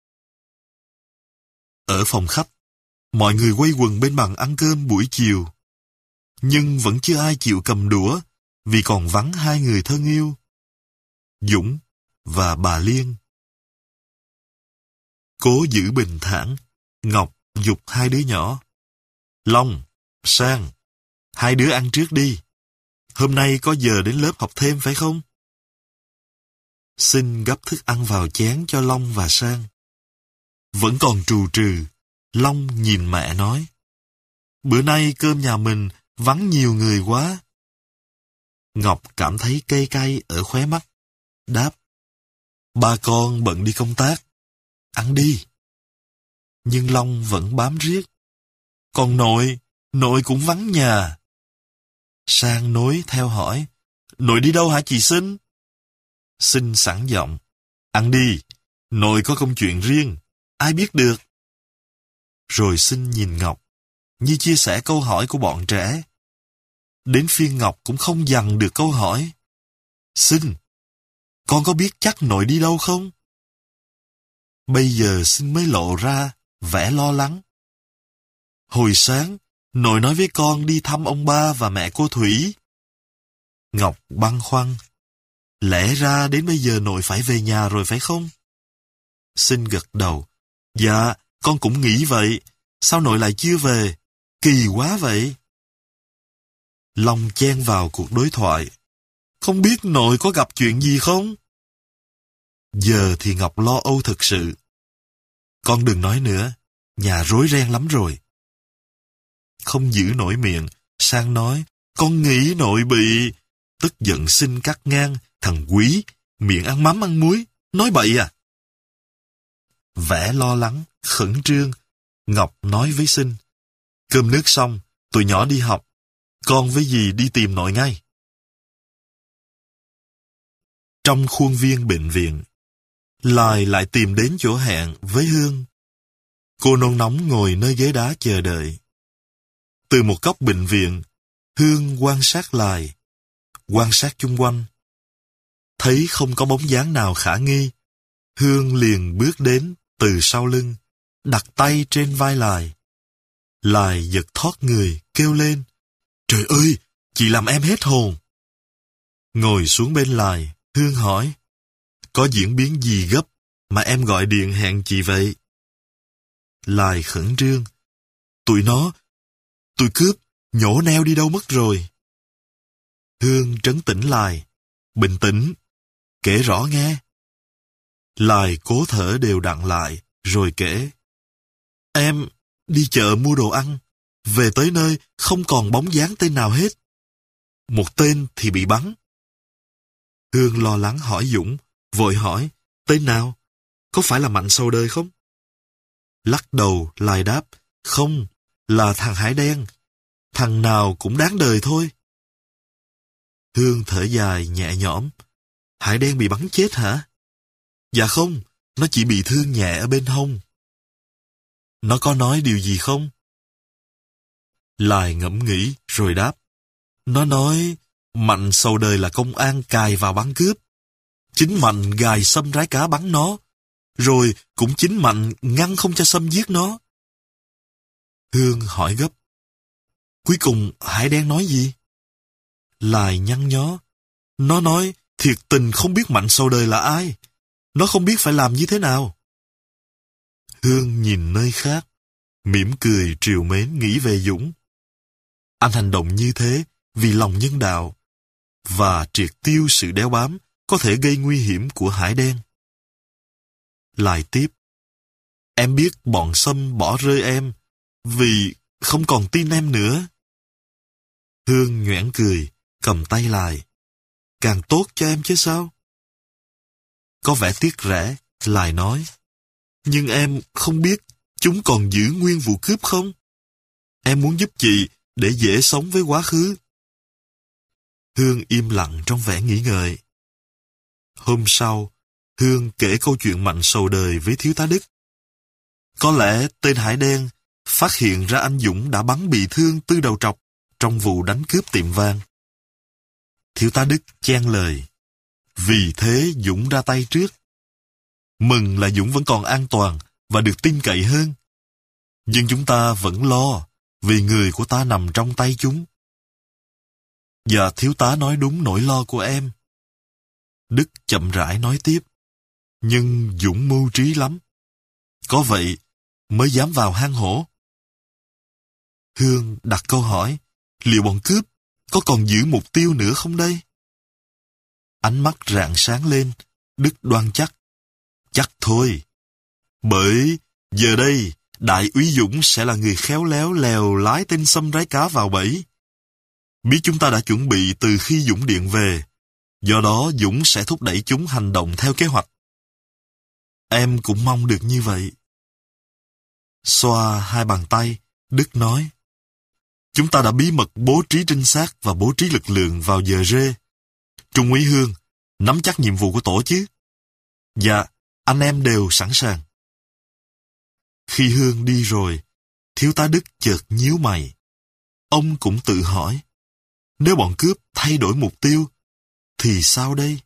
Ở phòng khách, mọi người quây quần bên bàn ăn cơm buổi chiều. Nhưng vẫn chưa ai chịu cầm đũa, vì còn vắng hai người thân yêu. Dũng và bà Liên. Cố giữ bình thản, Ngọc giục hai đứa nhỏ. Long, Sang, hai đứa ăn trước đi. Hôm nay có giờ đến lớp học thêm phải không? Xin gấp thức ăn vào chén cho Long và Sang. Vẫn còn trù trừ, Long nhìn mẹ nói. Bữa nay cơm nhà mình vắng nhiều người quá. Ngọc cảm thấy cay cay ở khóe mắt. Đáp. Ba con bận đi công tác. Ăn đi. Nhưng Long vẫn bám riết. Còn nội, nội cũng vắng nhà. Sang nối theo hỏi. Nội đi đâu hả chị Sinh? Sinh sẵn giọng. Ăn đi, nội có công chuyện riêng. Ai biết được. Rồi Sinh nhìn Ngọc, như chia sẻ câu hỏi của bọn trẻ. Đến phiên Ngọc cũng không dằn được câu hỏi. Sinh, con có biết chắc nội đi đâu không? Bây giờ Sinh mới lộ ra vẻ lo lắng. Hồi sáng, nội nói với con đi thăm ông ba và mẹ cô Thủy. Ngọc băn khoăn. Lẽ ra đến bây giờ nội phải về nhà rồi phải không? Sinh gật đầu. Dạ, con cũng nghĩ vậy. Sao nội lại chưa về? Kỳ quá vậy. Long chen vào cuộc đối thoại. Không biết nội có gặp chuyện gì không? Giờ thì Ngọc lo âu thực sự. Con đừng nói nữa, nhà rối ren lắm rồi. Không giữ nổi miệng, Sang nói, con nghĩ nội bị... Tức giận Sinh cắt ngang, thằng quý, miệng ăn mắm ăn muối, nói bậy à. Vẻ lo lắng, khẩn trương, Ngọc nói với Sinh, cơm nước xong, tụi nhỏ đi học, con với dì đi tìm nội ngay. Trong khuôn viên bệnh viện, Lai lại tìm đến chỗ hẹn với Hương. Cô nôn nóng ngồi nơi ghế đá chờ đợi. Từ một góc bệnh viện, Hương quan sát Lai, quan sát chung quanh. Thấy không có bóng dáng nào khả nghi, Hương liền bước đến từ sau lưng, đặt tay trên vai Lai. Lai giật thót người, kêu lên, trời ơi, chị làm em hết hồn. Ngồi xuống bên Lài, Hương hỏi, có diễn biến gì gấp mà em gọi điện hẹn chị vậy? Lài khẩn trương, tụi nó, tụi cướp, nhổ neo đi đâu mất rồi. Hương trấn tĩnh Lài, bình tĩnh, kể rõ nghe. Lài cố thở đều đặn lại, rồi kể. Em đi chợ mua đồ ăn, về tới nơi không còn bóng dáng tên nào hết. Một tên thì bị bắn. Hương lo lắng hỏi Dũng, vội hỏi, tên nào? Có phải là Mạnh Sầu Đời không? Lắc đầu, Lài đáp, không, là thằng Hải Đen. Thằng nào cũng đáng đời thôi. Hương thở dài, nhẹ nhõm. Hải Đen bị bắn chết hả? Dạ không, nó chỉ bị thương nhẹ ở bên hông. Nó có nói điều gì không? Lài ngẫm nghĩ, rồi đáp. Nó nói, Mạnh Sầu Đời là công an cài vào bắn cướp. Chính Mạnh gài Sâm Rái Cá bắn nó, rồi cũng chính Mạnh ngăn không cho Sâm giết nó. Hương hỏi gấp. Cuối cùng Hải Đen nói gì? Lài nhăn nhó. Nó nói thiệt tình không biết Mạnh Sầu Đời là ai. Nó không biết phải làm như thế nào. Hương nhìn nơi khác, mỉm cười trìu mến nghĩ về Dũng. Anh hành động như thế vì lòng nhân đạo, và triệt tiêu sự đeo bám có thể gây nguy hiểm của Hải Đen. Lại tiếp. Em biết bọn Sâm bỏ rơi em vì không còn tin em nữa. Hương nhoẻn cười, cầm tay Lài. Càng tốt cho em chứ sao? Có vẻ tiếc rẻ, Lài nói. Nhưng em không biết chúng còn giữ nguyên vụ cướp không? Em muốn giúp chị để dễ sống với quá khứ. Hương im lặng trong vẻ nghĩ ngợi. Hôm sau, Hương kể câu chuyện Mạnh Sầu Đời với thiếu tá Đức. Có lẽ tên Hải Đen phát hiện ra anh Dũng đã bắn bị thương Tư Đầu Trọc trong vụ đánh cướp tiệm vàng. Thiếu tá Đức chen lời. Vì thế Dũng ra tay trước. Mừng là Dũng vẫn còn an toàn và được tin cậy hơn. Nhưng chúng ta vẫn lo vì người của ta nằm trong tay chúng. Và thiếu tá nói đúng nỗi lo của em. Đức chậm rãi nói tiếp. Nhưng Dũng mưu trí lắm. Có vậy mới dám vào hang hổ. Hương đặt câu hỏi. Liệu bọn cướp có còn giữ mục tiêu nữa không đây? Ánh mắt rạng sáng lên. Đức đoan chắc. Chắc thôi. Bởi giờ đây Đại úy Dũng sẽ là người khéo léo lèo lái tên Sâm Rái Cá vào bẫy. Biết chúng ta đã chuẩn bị từ khi Dũng điện về, do đó Dũng sẽ thúc đẩy chúng hành động theo kế hoạch. Em cũng mong được như vậy. Xoa hai bàn tay, Đức nói. Chúng ta đã bí mật bố trí trinh sát và bố trí lực lượng vào giờ rê. Trung úy Hương, nắm chắc nhiệm vụ của tổ chứ? Dạ, anh em đều sẵn sàng. Khi Hương đi rồi, thiếu tá Đức chợt nhíu mày. Ông cũng tự hỏi, nếu bọn cướp thay đổi mục tiêu, thì sao đây?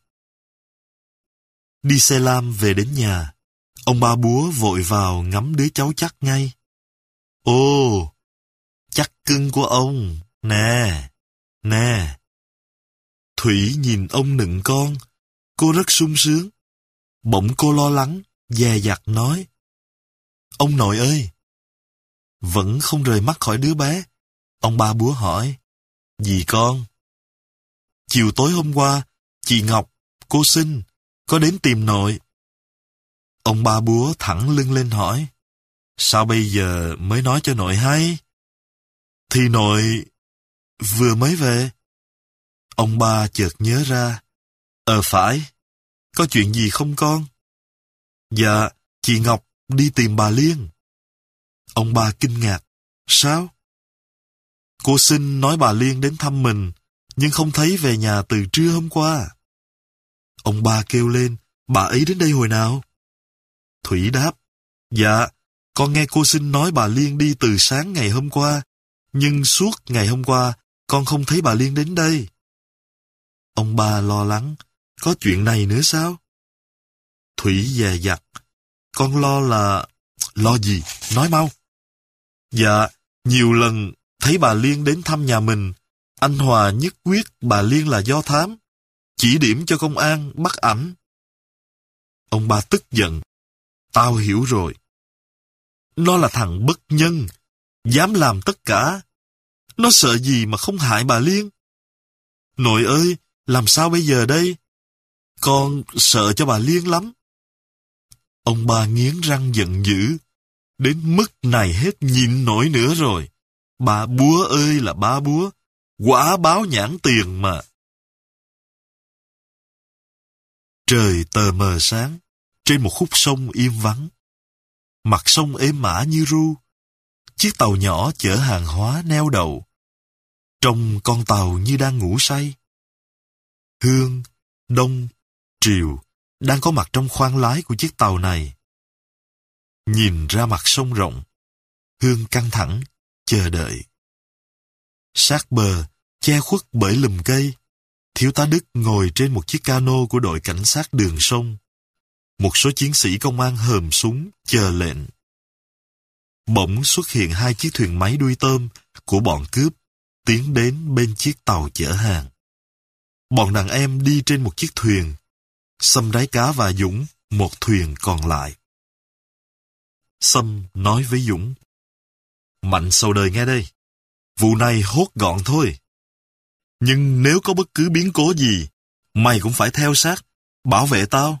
Đi xe lam về đến nhà, ông ba búa vội vào ngắm đứa cháu Chắc ngay. Ồ, Chắc cưng của ông, nè, nè. Thủy nhìn ông nựng con, cô rất sung sướng. Bỗng cô lo lắng, dè dặt nói. Ông nội ơi! Vẫn không rời mắt khỏi đứa bé. Ông ba búa hỏi. Gì con? Chiều tối hôm qua, chị Ngọc, cô Sinh, có đến tìm nội. Ông ba búa thẳng lưng lên hỏi. Sao bây giờ mới nói cho nội hay? Thì nội vừa mới về. Ông ba chợt nhớ ra. Ờ phải, có chuyện gì không con? Dạ, chị Ngọc đi tìm bà Liên. Ông ba kinh ngạc. Sao? Cô Sinh nói bà Liên đến thăm mình, nhưng không thấy về nhà từ trưa hôm qua. Ông ba kêu lên, bà ấy đến đây hồi nào? Thủy đáp, dạ, con nghe cô Sinh nói bà Liên đi từ sáng ngày hôm qua, nhưng suốt ngày hôm qua, con không thấy bà Liên đến đây. Ông ba lo lắng, có chuyện này nữa sao? Thủy dè dặt, con lo là... Lo gì? Nói mau. Dạ, nhiều lần thấy bà Liên đến thăm nhà mình, Anh Hòa nhất quyết bà Liên là do thám, chỉ điểm cho công an bắt ảnh. Ông ba tức giận. Tao hiểu rồi. Nó là thằng bất nhân, dám làm tất cả. Nó sợ gì mà không hại bà Liên? Nội ơi, làm sao bây giờ đây? Con sợ cho bà Liên lắm. Ông ba nghiến răng giận dữ. Đến mức này hết nhịn nổi nữa rồi. Bà búa ơi là ba búa, quả báo nhãn tiền mà. Trời tờ mờ sáng, trên một khúc sông im vắng. Mặt sông êm ả như ru. Chiếc tàu nhỏ chở hàng hóa neo đậu. Trông con tàu như đang ngủ say. Hương, Đông, Triều đang có mặt trong khoang lái của chiếc tàu này. Nhìn ra mặt sông rộng, Hương căng thẳng, chờ đợi. Sát bờ, che khuất bởi lùm cây, thiếu tá Đức ngồi trên một chiếc cano của đội cảnh sát đường sông. Một số chiến sĩ công an hờm súng, chờ lệnh. Bỗng xuất hiện hai chiếc thuyền máy đuôi tôm của bọn cướp, tiến đến bên chiếc tàu chở hàng. Bọn đàn em đi trên một chiếc thuyền, Sâm Rái Cá và Dũng một thuyền còn lại. Sâm nói với Dũng: Mạnh sầu đời nghe đây, vụ này hốt gọn thôi. Nhưng nếu có bất cứ biến cố gì, mày cũng phải theo sát, bảo vệ tao.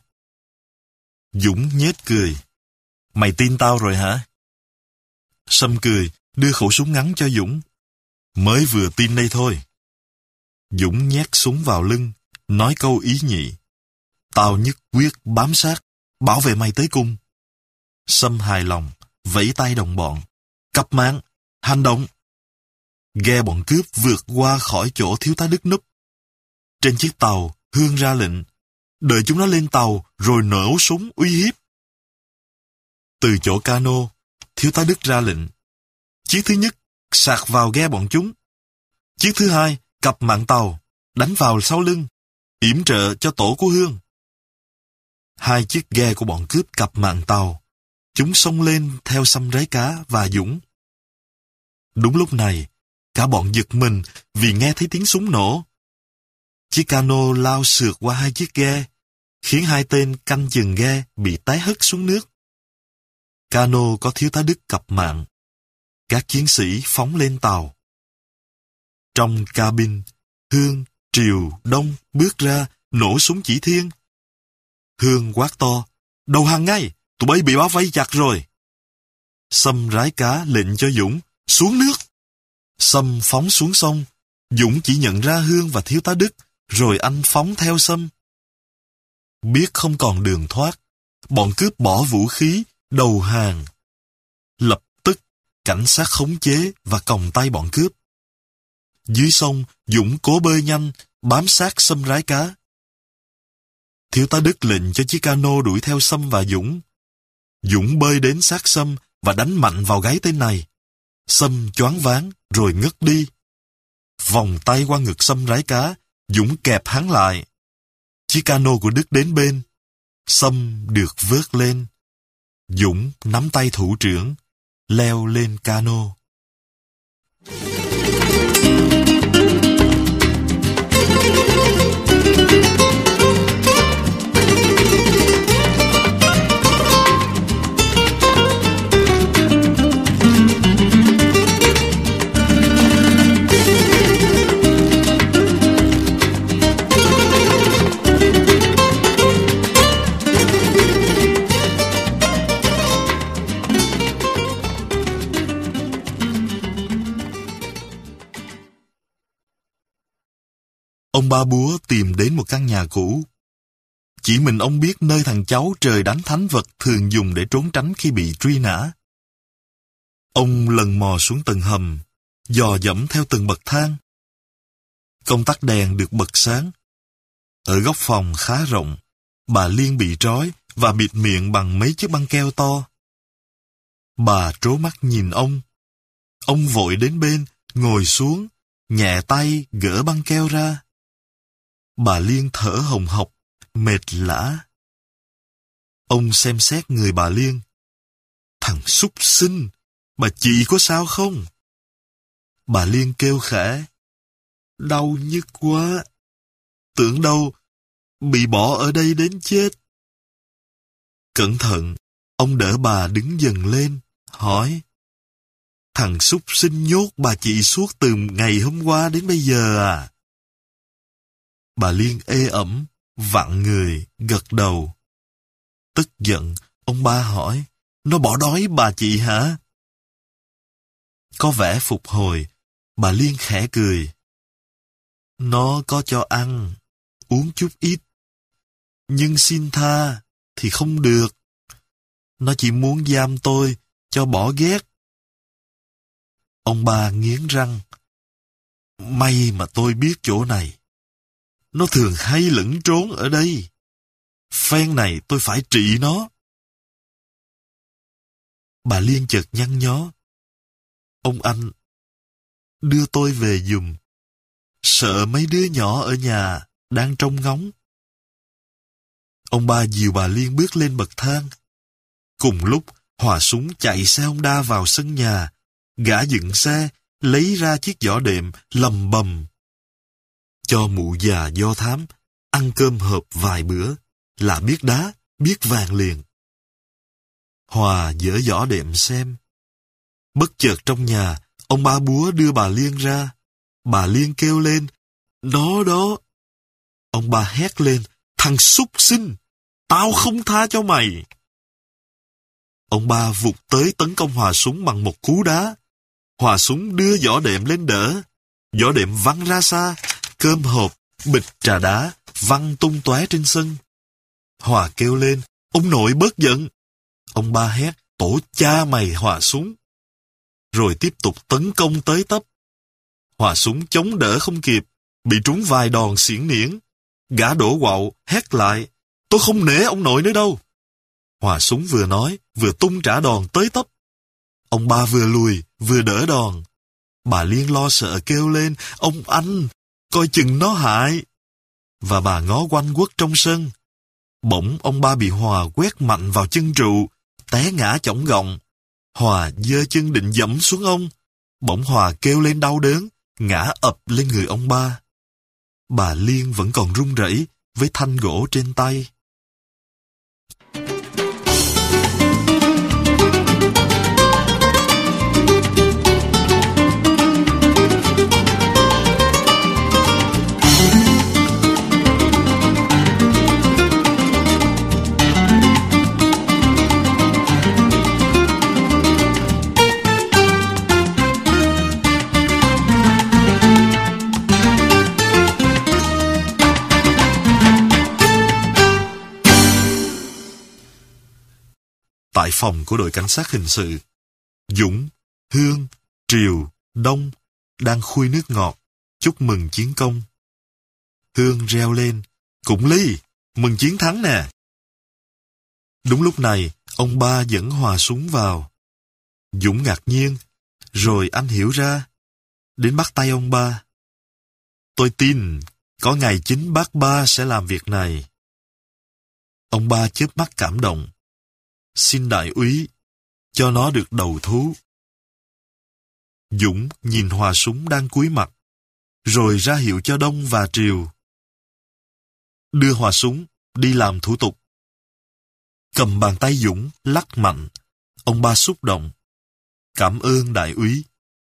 Dũng nhếch cười: Mày tin tao rồi hả? Sâm cười, đưa khẩu súng ngắn cho Dũng. Mới vừa tin đây thôi. Dũng nhét súng vào lưng, nói câu ý nhị: Tao nhất quyết bám sát, bảo vệ mày tới cùng. Sâm hài lòng, vẫy tay đồng bọn: Cặp mạng, hành động. Ghe bọn cướp vượt qua khỏi chỗ thiếu tá Đức núp. Trên chiếc tàu, Hương ra lệnh: Đợi chúng nó lên tàu rồi nổ súng uy hiếp. Từ chỗ cano, thiếu tá Đức ra lệnh: Chiếc thứ nhất sạc vào ghe bọn chúng. Chiếc thứ hai cặp mạng tàu, đánh vào sau lưng, yểm trợ cho tổ của Hương. Hai chiếc ghe của bọn cướp cặp mạng tàu, chúng xông lên theo Sâm Rái Cá và Dũng. Đúng lúc này, cả bọn giật mình vì nghe thấy tiếng súng nổ. Chiếc cano lao sượt qua hai chiếc ghe, khiến hai tên canh chừng ghe bị té hất xuống nước. Cano có thiếu tá Đức cặp mạng. Các chiến sĩ phóng lên tàu. Trong cabin, Hương, Triều, Đông bước ra, nổ súng chỉ thiên. Hương quát to: Đầu hàng ngay, tụi bay bị bao vây chặt rồi. Sâm Rái Cá lệnh cho Dũng: Xuống nước. Sâm phóng xuống sông. Dũng chỉ nhận ra Hương và thiếu tá Đức, rồi anh phóng theo Sâm. Biết không còn đường thoát, bọn cướp bỏ vũ khí, đầu hàng. Lập tức, cảnh sát khống chế và còng tay bọn cướp. Dưới sông, Dũng cố bơi nhanh, bám sát Sâm Rái Cá. Thiếu tá Đức lệnh cho chiếc cano đuổi theo Sâm và Dũng. Dũng bơi đến sát Sâm và đánh mạnh vào gáy tên này. Sâm choáng váng rồi ngất đi. Vòng tay qua ngực Sâm Rái Cá, Dũng kẹp hắn lại. Chiếc cano của Đức đến bên. Sâm được vớt lên. Dũng nắm tay thủ trưởng, leo lên cano. Ông ba búa tìm đến một căn nhà cũ. Chỉ mình ông biết nơi thằng cháu trời đánh thánh vật thường dùng để trốn tránh khi bị truy nã. Ông lần mò xuống tầng hầm, dò dẫm theo từng bậc thang. Công tắc đèn được bật sáng. Ở góc phòng khá rộng, bà Liên bị trói và bịt miệng bằng mấy chiếc băng keo to. Bà trố mắt nhìn ông. Ông vội đến bên, ngồi xuống, nhẹ tay gỡ băng keo ra. Bà Liên thở hồng hộc, mệt lả. Ông xem xét người bà Liên. Thằng súc sinh, bà chị có sao không? Bà Liên kêu khẽ: Đau nhức quá. Tưởng đâu bị bỏ ở đây đến chết. Cẩn thận, ông đỡ bà đứng dần lên, hỏi. Thằng súc sinh nhốt bà chị suốt từ ngày hôm qua đến bây giờ à? Bà Liên ê ẩm, vặn người, gật đầu. Tức giận, ông ba hỏi. Nó bỏ đói bà chị hả? Có vẻ phục hồi, bà Liên khẽ cười. Nó có cho ăn, uống chút ít. Nhưng xin tha thì không được. Nó chỉ muốn giam tôi, cho bỏ ghét. Ông ba nghiến răng. May mà tôi biết chỗ này. Nó thường hay lẫn trốn ở đây. Phen này tôi phải trị nó. Bà Liên chợt nhăn nhó. Ông anh, đưa tôi về giùm. Sợ mấy đứa nhỏ ở nhà đang trông ngóng. Ông ba dìu bà Liên bước lên bậc thang. Cùng lúc, Hòa Súng chạy xe Honda vào sân nhà. Gã dựng xe, lấy ra chiếc giỏ đệm, lầm bầm. Cho mụ già Do Thám, ăn cơm hộp vài bữa, là biết đá, biết vàng liền. Hòa dỡ giỏ đệm xem. Bất chợt trong nhà, ông ba búa đưa bà Liên ra. Bà Liên kêu lên, đó đó. Ông ba hét lên, thằng súc sinh, tao không tha cho mày. Ông ba vụt tới tấn công Hòa Súng bằng một cú đá. Hòa Súng đưa giỏ đệm lên đỡ. Giỏ đệm văng ra xa, cơm hộp, bịch trà đá văng tung tóe trên sân. Hòa kêu lên, ông nội bớt giận. Ông ba hét, tổ cha mày Hòa Súng. Rồi tiếp tục tấn công tới tấp. Hòa Súng chống đỡ không kịp, bị trúng vài đòn xiển niễn. Gã đổ quạo, hét lại, tôi không nể ông nội nữa đâu. Hòa Súng vừa nói, vừa tung trả đòn tới tấp. Ông ba vừa lùi, vừa đỡ đòn. Bà Liên lo sợ kêu lên, ông anh, coi chừng nó hại. Và bà ngó quanh quất trong sân. Bỗng ông ba bị Hòa quét mạnh vào chân trụ, té ngã chổng gọng. Hòa giơ chân định dẫm xuống ông. Bỗng Hòa kêu lên đau đớn, ngã ập lên người ông ba. Bà Liên vẫn còn run rẩy với thanh gỗ trên tay. Tại phòng của đội cảnh sát hình sự, Dũng, Hương, Triều, Đông đang khui nước ngọt, chúc mừng chiến công. Hương reo lên, Cụng Ly, mừng chiến thắng nè. Đúng lúc này, ông ba dẫn Hòa Súng vào. Dũng ngạc nhiên, rồi anh hiểu ra, đến bắt tay ông ba. Tôi tin, có ngày chính bác ba sẽ làm việc này. Ông ba chớp mắt cảm động. Xin đại úy, cho nó được đầu thú. Dũng nhìn Hòa Súng đang cúi mặt, rồi ra hiệu cho Đông và Triều. Đưa Hòa Súng đi làm thủ tục. Cầm bàn tay Dũng lắc mạnh, ông ba xúc động. Cảm ơn đại úy.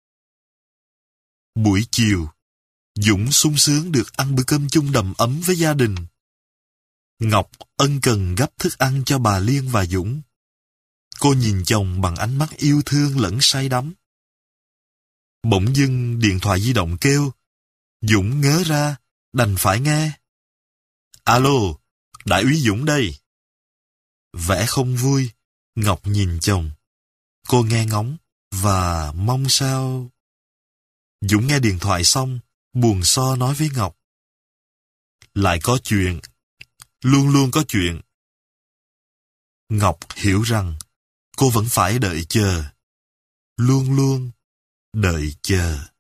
Buổi chiều, Dũng sung sướng được ăn bữa cơm chung đầm ấm với gia đình. Ngọc ân cần gắp thức ăn cho bà Liên và Dũng. Cô nhìn chồng bằng ánh mắt yêu thương lẫn say đắm. Bỗng dưng điện thoại di động kêu. Dũng ngớ ra, đành phải nghe. Alo, đại úy Dũng đây. Vẻ không vui, Ngọc nhìn chồng. Cô nghe ngóng, và mong sao... Dũng nghe điện thoại xong, buồn so nói với Ngọc. Lại có chuyện, luôn luôn có chuyện. Ngọc hiểu rằng cô vẫn phải đợi chờ, luôn luôn đợi chờ.